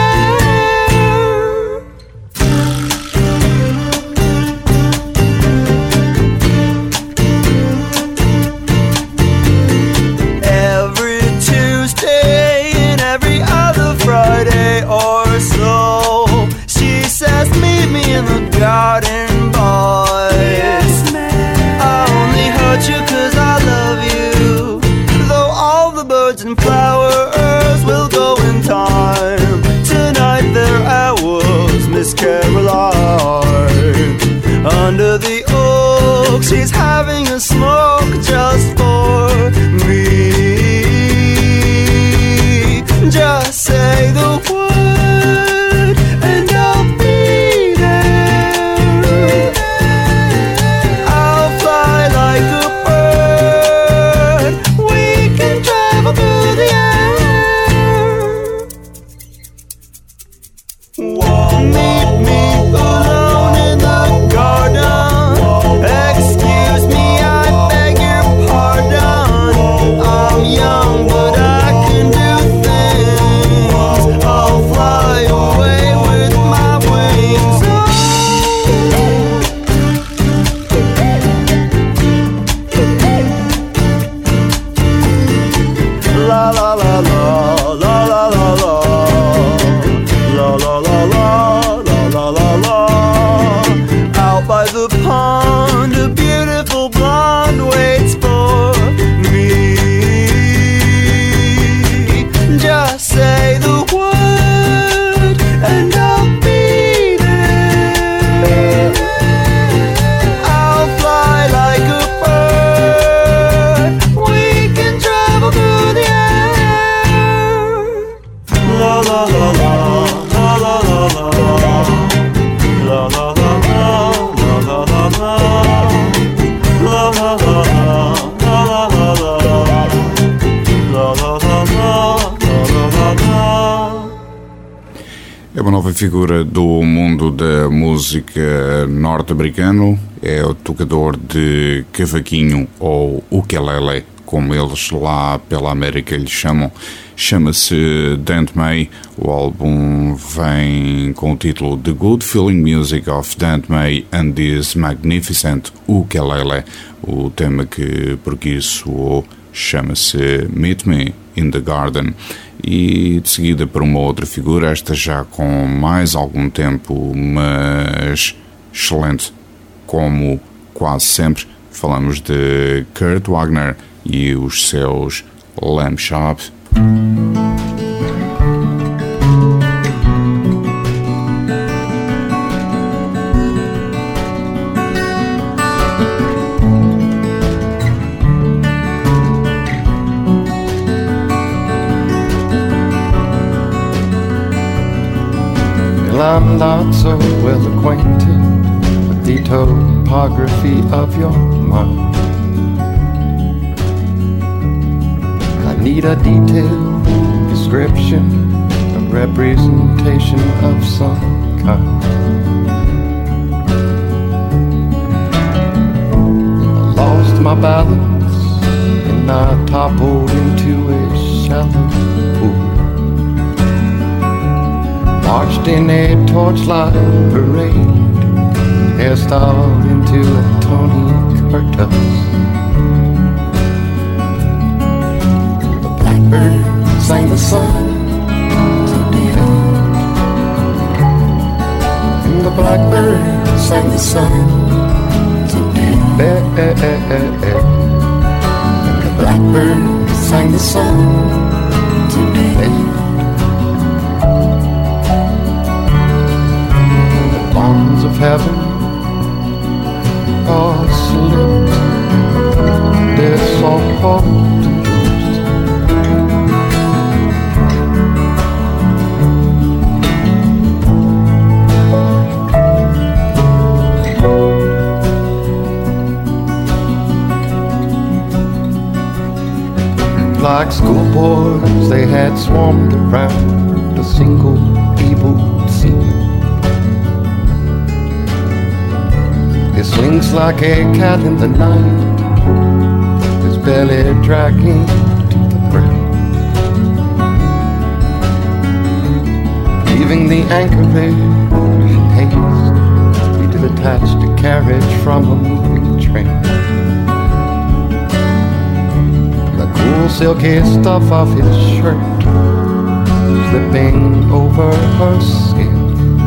Every Tuesday and every other Friday or so, she says meet me in the garden, boys. I only hurt you 'cause I love you, though all the birds and flowers will go in time. Tonight they're ours, Miss Caroline. Under the oak, she's having a smoke just for me. Just say the word and I'll be there. I'll fly like a bird. We can travel through the air. Whoa, meet me alone in the garden. Excuse me, I beg your pardon. I'm young, but I can do things. I'll fly away with my wings. La la la la, la la la la, la la la la, la la la la. Out by the pond, a beautiful blonde waits for me. Just say the word and I'll be there. I'll fly like a bird. We can travel through the air. La la la la, la la la la, la la la la, la la la la, la la la la, la la la la, la la la la. É uma nova figura do mundo da música norte-americano, é o tocador de cavaquinho ou ukulele, como eles lá pela América lhe chamam. Chama-se Dante May. O álbum vem com o título The Good Feeling Music of Dante May and This Magnificent Ukulele. O tema que por aqui soou chama-se Meet Me in the Garden. E de seguida para uma outra figura, esta já com mais algum tempo, mas excelente, como quase sempre. Falamos de Kurt Wagner e os seus Lamb Chop. I'm not so well acquainted with the topography of your mind. I need a detailed description, a representation of some kind. I lost my balance and I toppled into a shallow pool. Marched in a torchlight parade, hairstyled into a Tony Curtis. The blackbird sang the song today, and the blackbird sang the song today, and the blackbird sang the song today. Of heaven are slipped, they're so hard to lose. Like schoolboys, they had swarmed around a single evil scene. It slinks like a cat in the night, his belly dragging to the ground, leaving the anchorage in haste. He detached a carriage from a moving train. The cool silky stuff of his shirt slipping over her skin.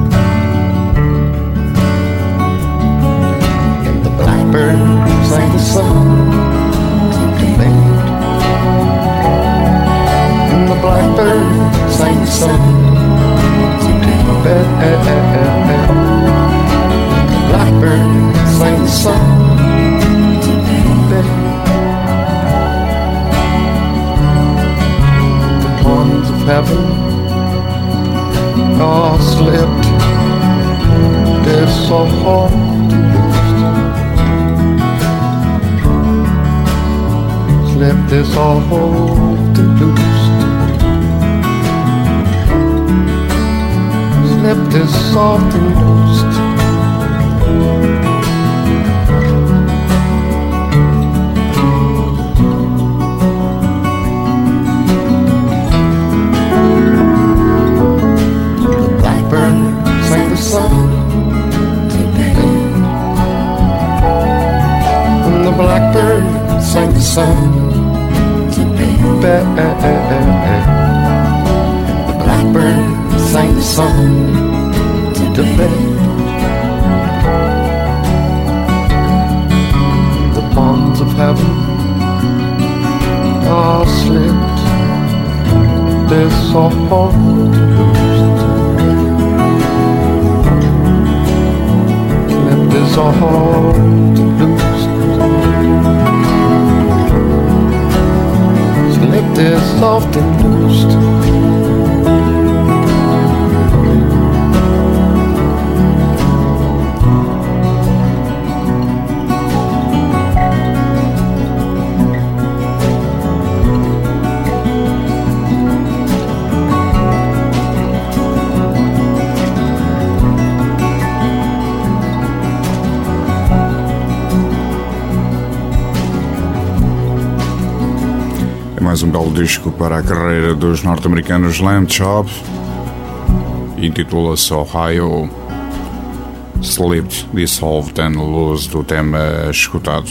Blackbird sang the song today, and the blackbird sang the song today. The blackbird sang the song today. The horns of heaven are slipped, they're so hard to lose. Slip this all hold and loosed. Slip this soft and loosed. The blackbird sang the song today, and the blackbird sang the song. The blackbird sang the song to bed. The bonds of heaven are slipped, they're so hard to lose. Slipped, they're so hard to lose. Slipped is soft and loosed. Mais um belo disco para a carreira dos norte-americanos Lamb Chop. Intitula-se Ohio. Slipped, Dissolved and Loose, do tema escutado.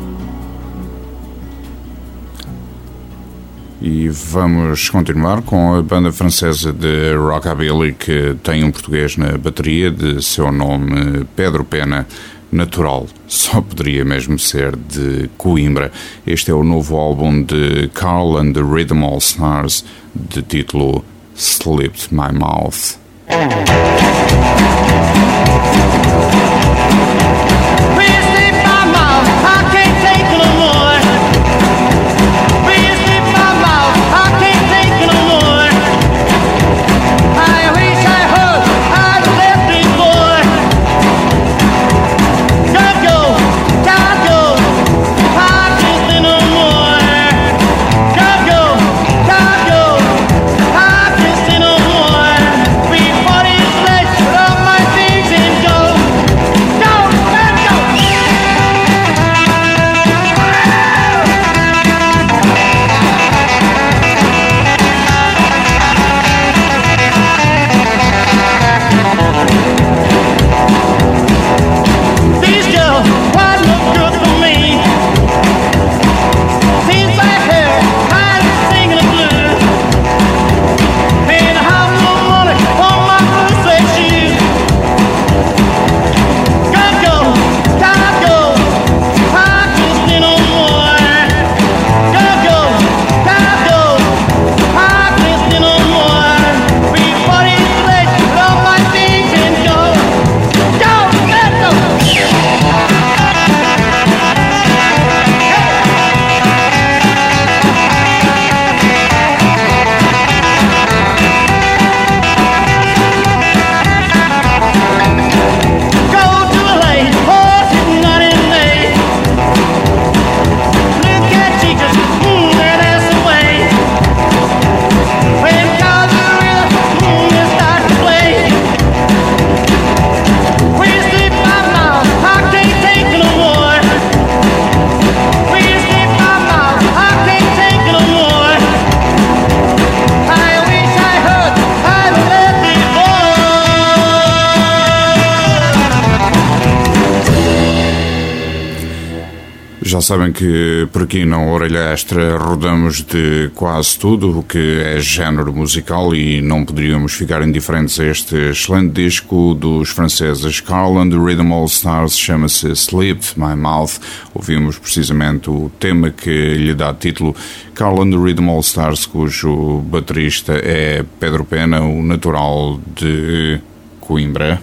E vamos continuar com a banda francesa de rockabilly que tem um português na bateria, de seu nome Pedro Pena. Natural, só poderia mesmo ser de Coimbra. Este é o novo álbum de Carl and the Rhythm All Stars, de título Slipped My Mouth. I wish I heard sabem que por aqui na Orelha Extra rodamos de quase tudo o que é género musical e não poderíamos ficar indiferentes a este excelente disco dos franceses Carl and the Rhythm All Stars, chama-se Sleep My Mouth. Ouvimos precisamente o tema que lhe dá título, Carl and the Rhythm All Stars, cujo baterista é Pedro Pena, o natural de Coimbra.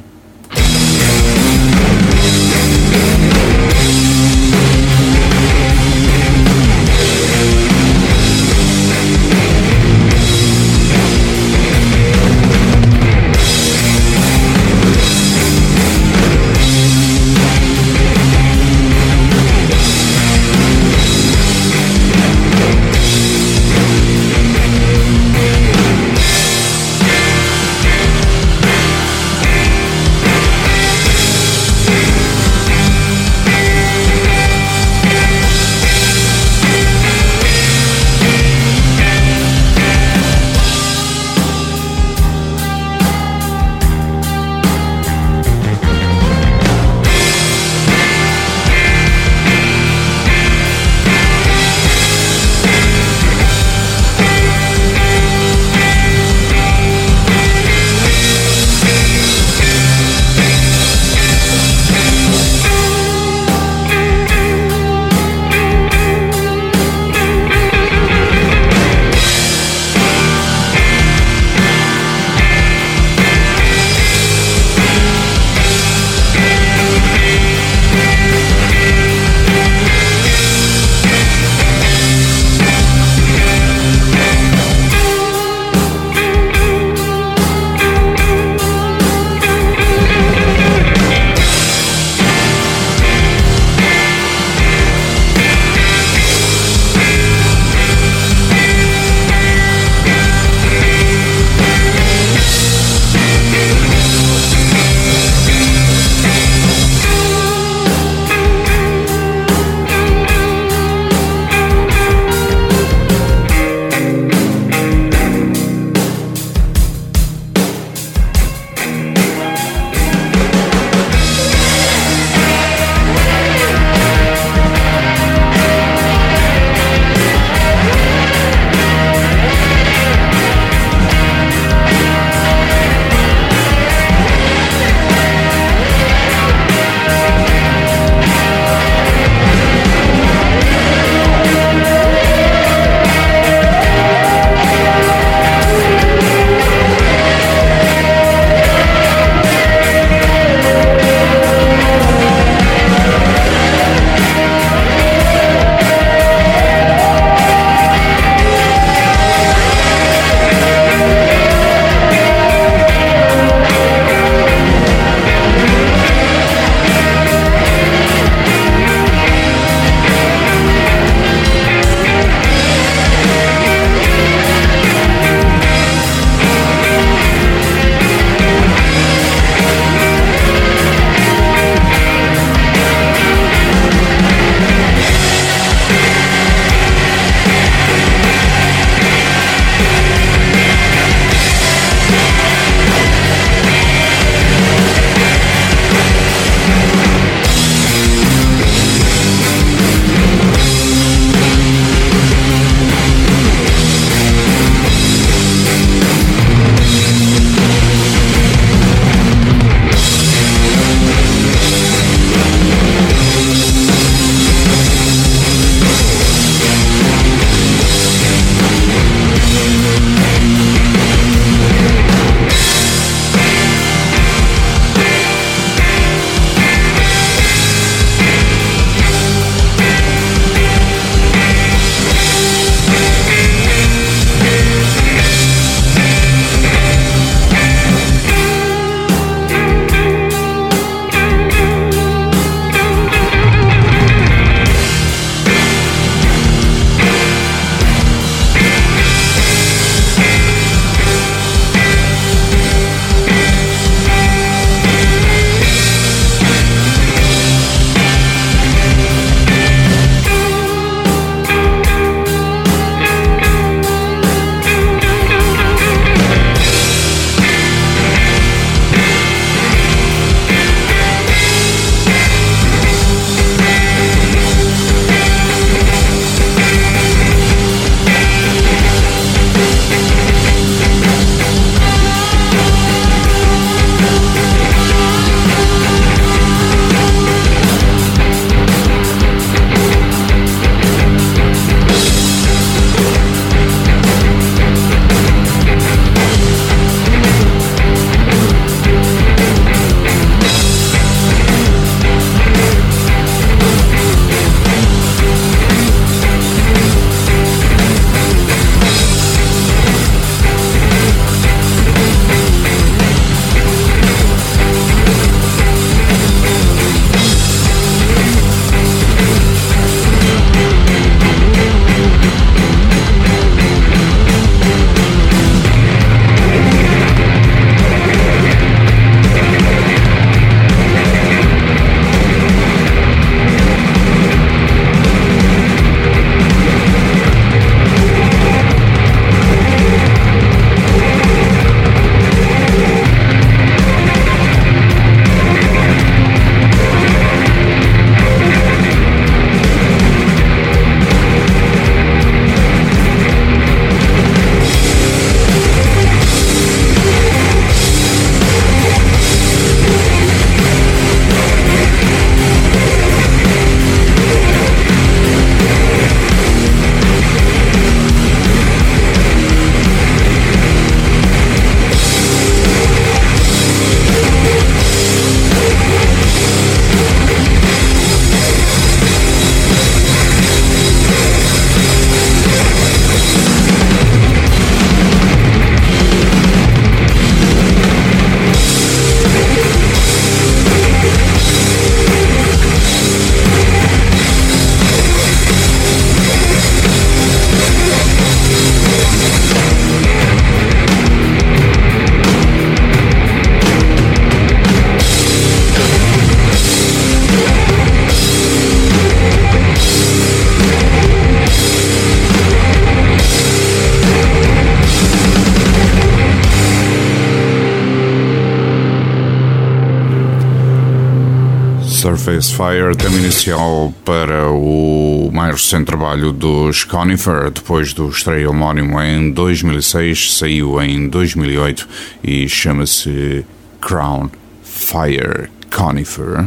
Surface Fire, tema inicial para o mais recente trabalho dos Conifer, depois do estreia homónimo em 2006, saiu em 2008 e chama-se Crown Fire Conifer.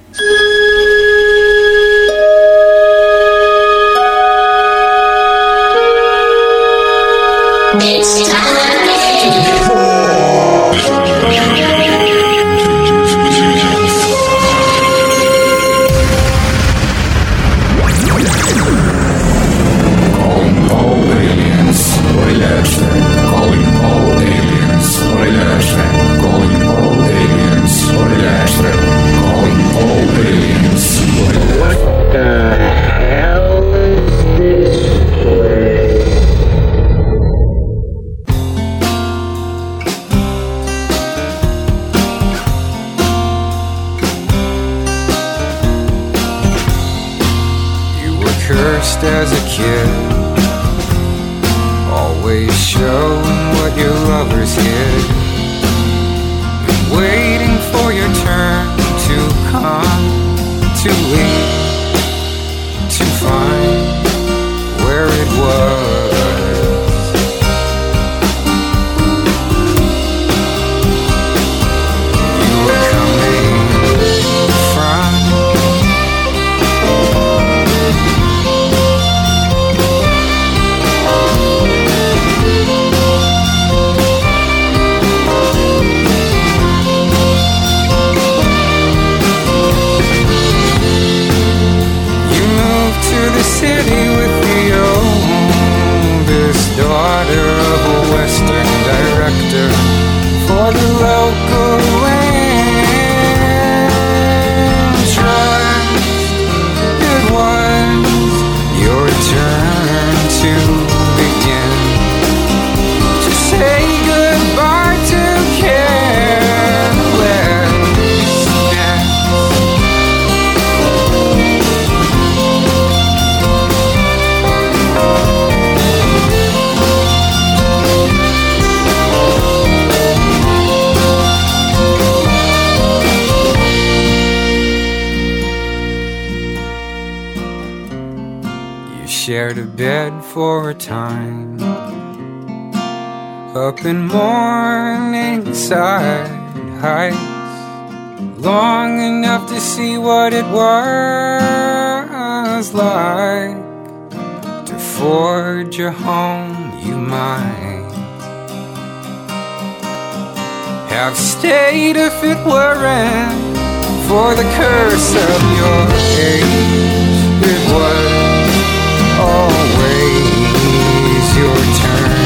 It's time. As a kid, always showing what your lovers hid, waiting for your turn to come, to leave, to find where it was. You were coming from city with the oldest daughter of a western director for the local land trust. It was your turn to begin, to say goodbye to carelessness. Shared a bed for a time, up in Morningside Heights, long enough to see what it was like to forge a home you might have stayed if it weren't for the curse of your age. It was always your turn,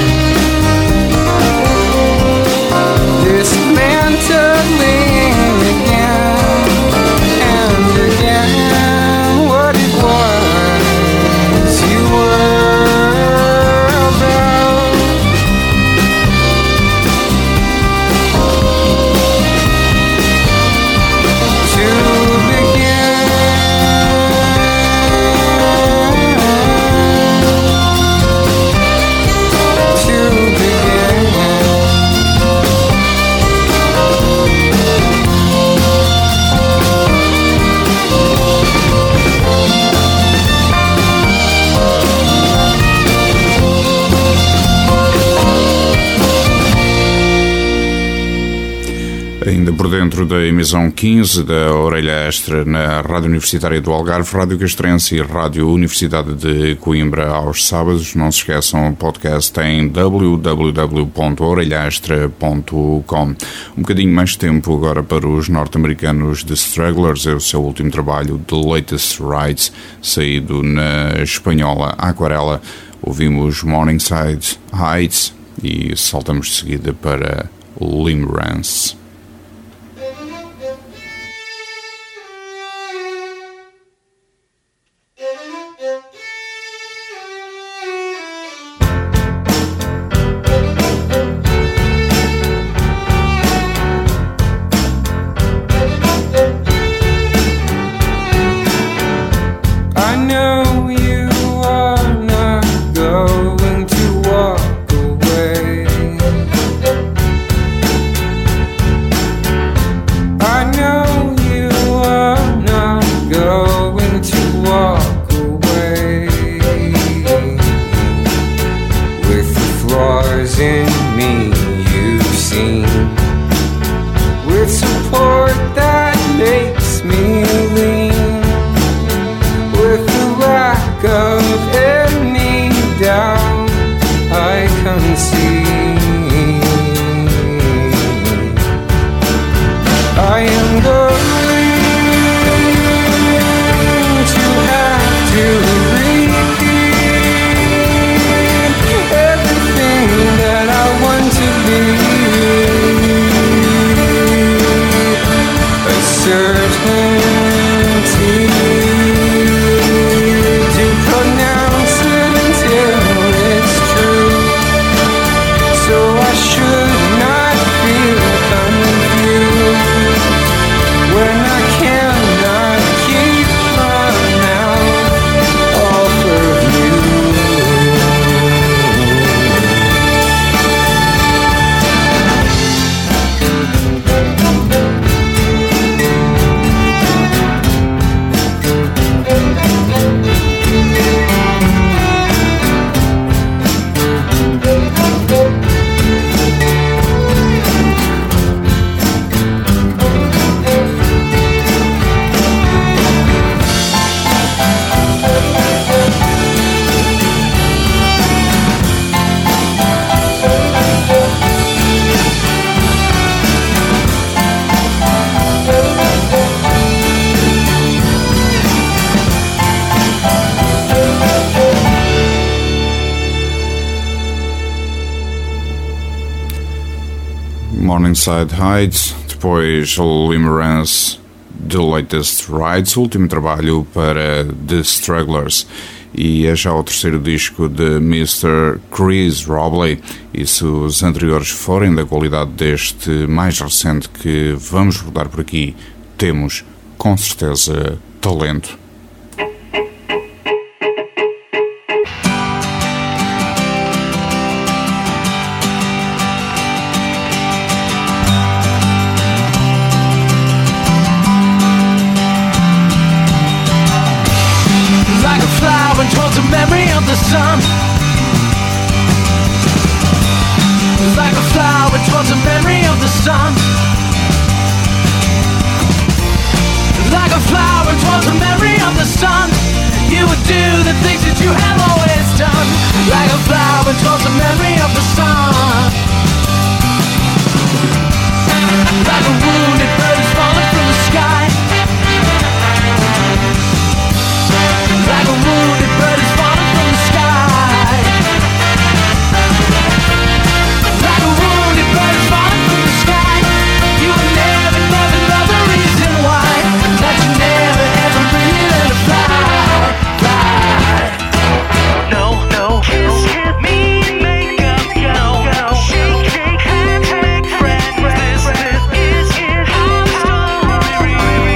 dismantling again and again what it was you were about. To begin. Ainda por dentro da emissão 15 da Orelha Extra na Rádio Universitária do Algarve, Rádio Castrense e Rádio Universidade de Coimbra aos sábados. Não se esqueçam, o podcast em www.orelhaextra.com. Um bocadinho mais tempo agora para os norte-americanos The Stragglers, é o seu último trabalho, The Latest Rides, saído na espanhola Aquarela. Ouvimos Morningside Heights e saltamos de seguida para Limerence. Morningside Heights, depois Limerence, The Latest Rides, último trabalho para The Strugglers, e é já o terceiro disco de Mr. Chris Robley, e se os anteriores forem da qualidade deste mais recente que vamos rodar por aqui, temos com certeza talento. Towards the memory of the sun, like a flower towards the memory of the sun, like a flower towards the memory of the sun. You would do the things that you have always done, like a flower towards the memory of the sun, like a wounded bird is falling from the sky. Like a wounded bird is falling from the sky. Like a wounded bird is falling from the sky. You will never, never know the reason why. That you never, ever really learn to fly. Fly. No, no, kiss me, make up, go. Shake, shake hands, make friends. This is our story.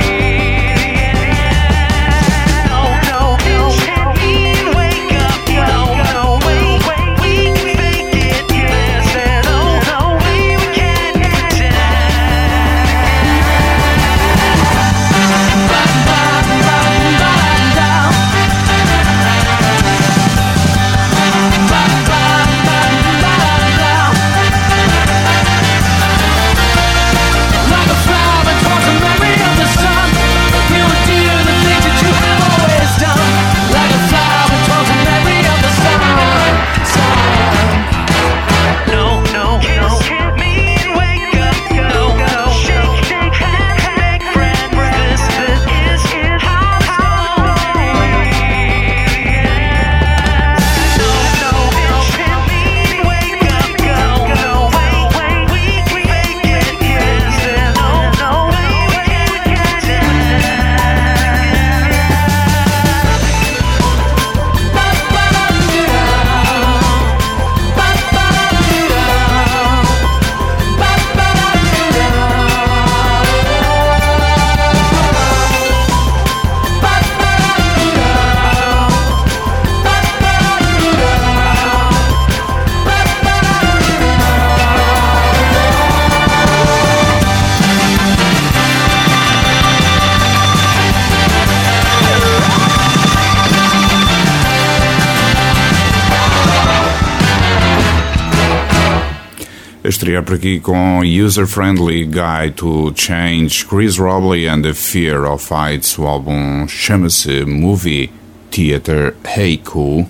Estrear por aqui com User Friendly Guide to Change, Chris Robley and the Fear of Heights. O álbum chama-se Movie Theater Haiku.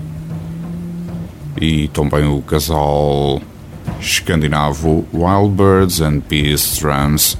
E também o casal escandinavo Wild Birds and Peace Drums.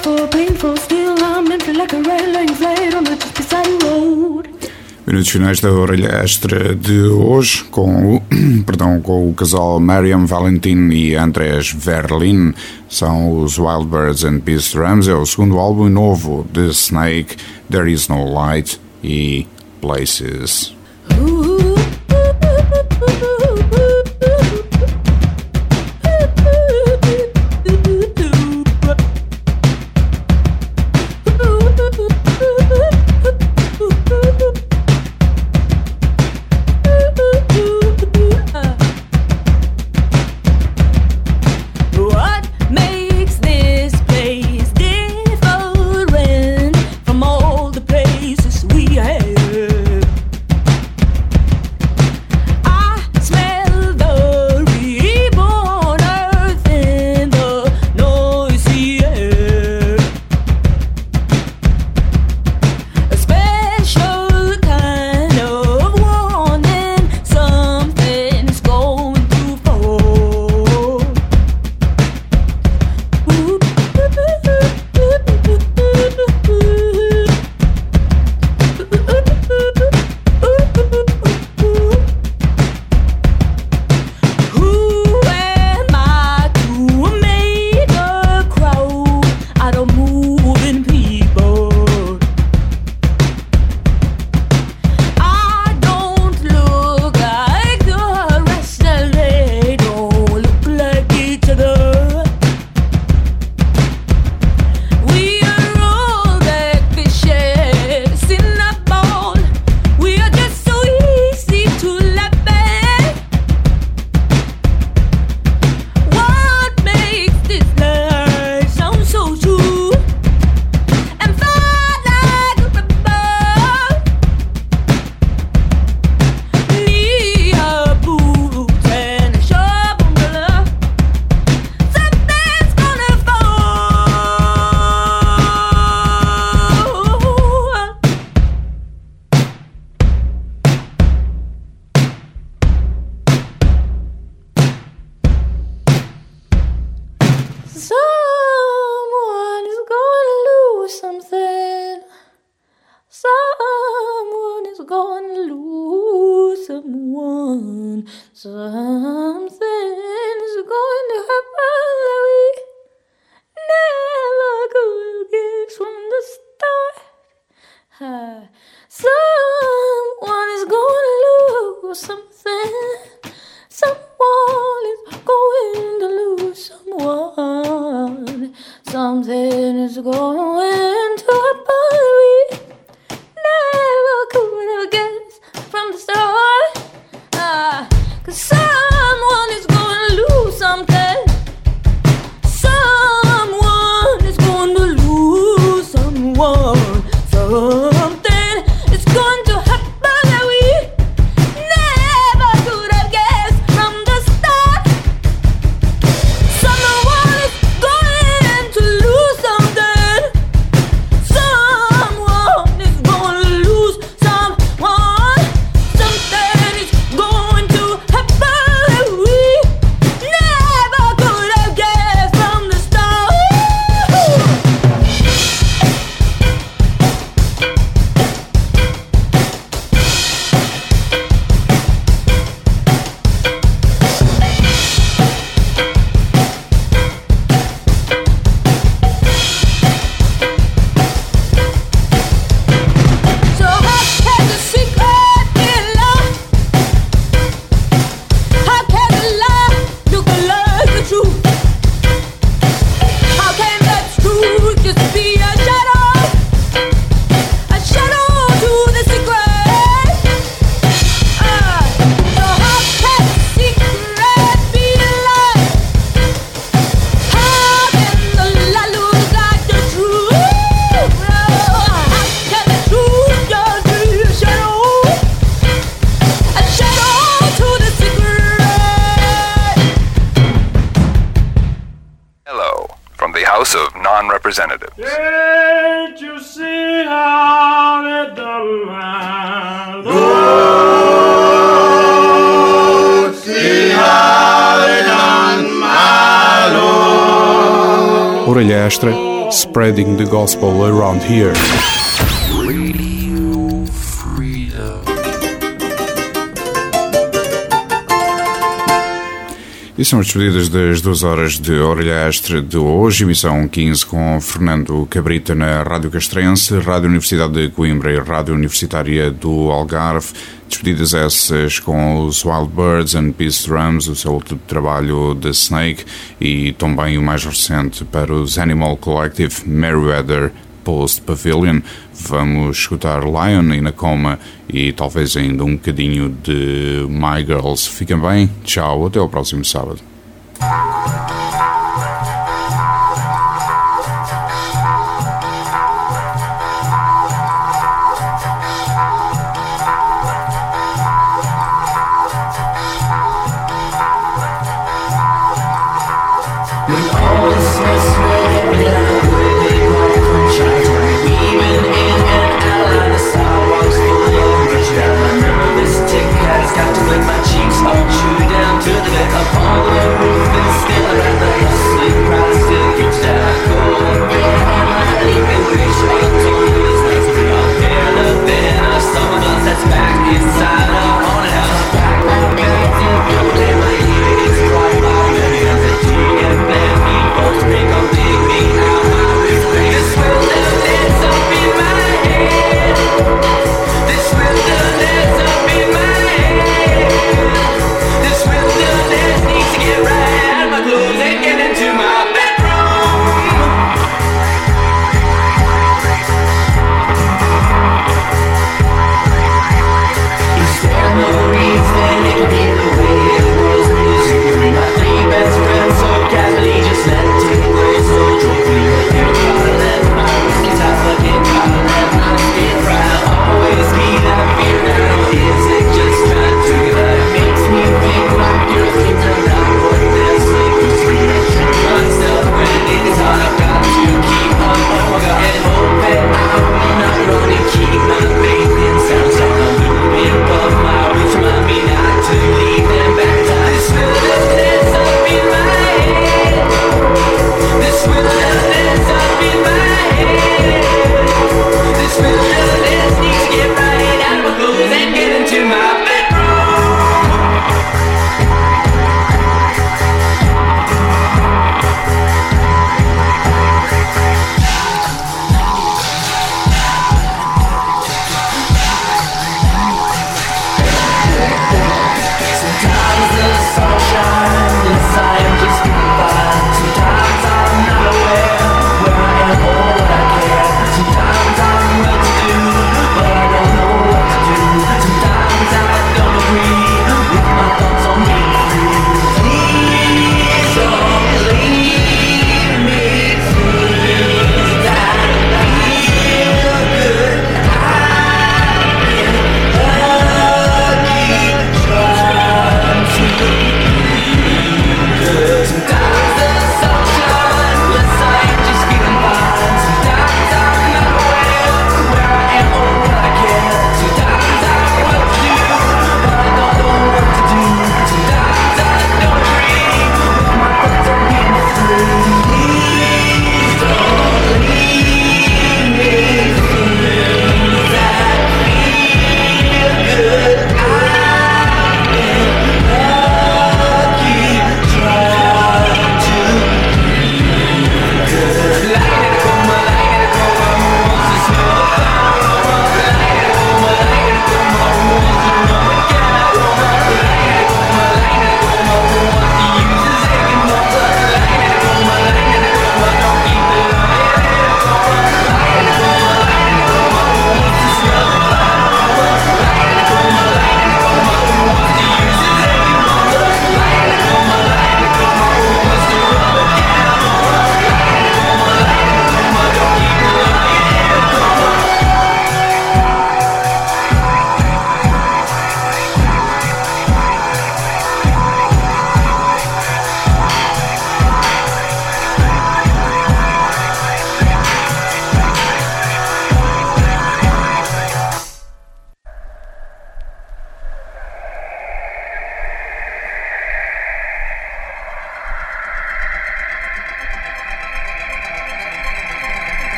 for painful, still I'm empty like a red line flight on the just beside the road. Minutos finais da orelha extra de hoje com o casal Mariam Valentin e Andrés Verlin. São os Wildbirds and Beast Drums. É o segundo álbum novo de Snake, There Is No Light e Places. Non-representatives. Can't you see how they done my Lord? See how they done my Lord? Orelha extra Spreading the Gospel Around Here. Radio Freedom. E são as despedidas das 2 horas de Orelha Extra de hoje, emissão 15 com Fernando Cabrita na Rádio Castrense, Rádio Universidade de Coimbra e Rádio Universitária do Algarve. Despedidas essas com os Wild Birds and Peace Drums, o seu último trabalho da Snake, e também o mais recente para os Animal Collective, Merriweather Post Pavilion. Vamos escutar Lion e Nakoma e talvez ainda um bocadinho de My Girls. Fiquem bem, tchau, até ao próximo sábado.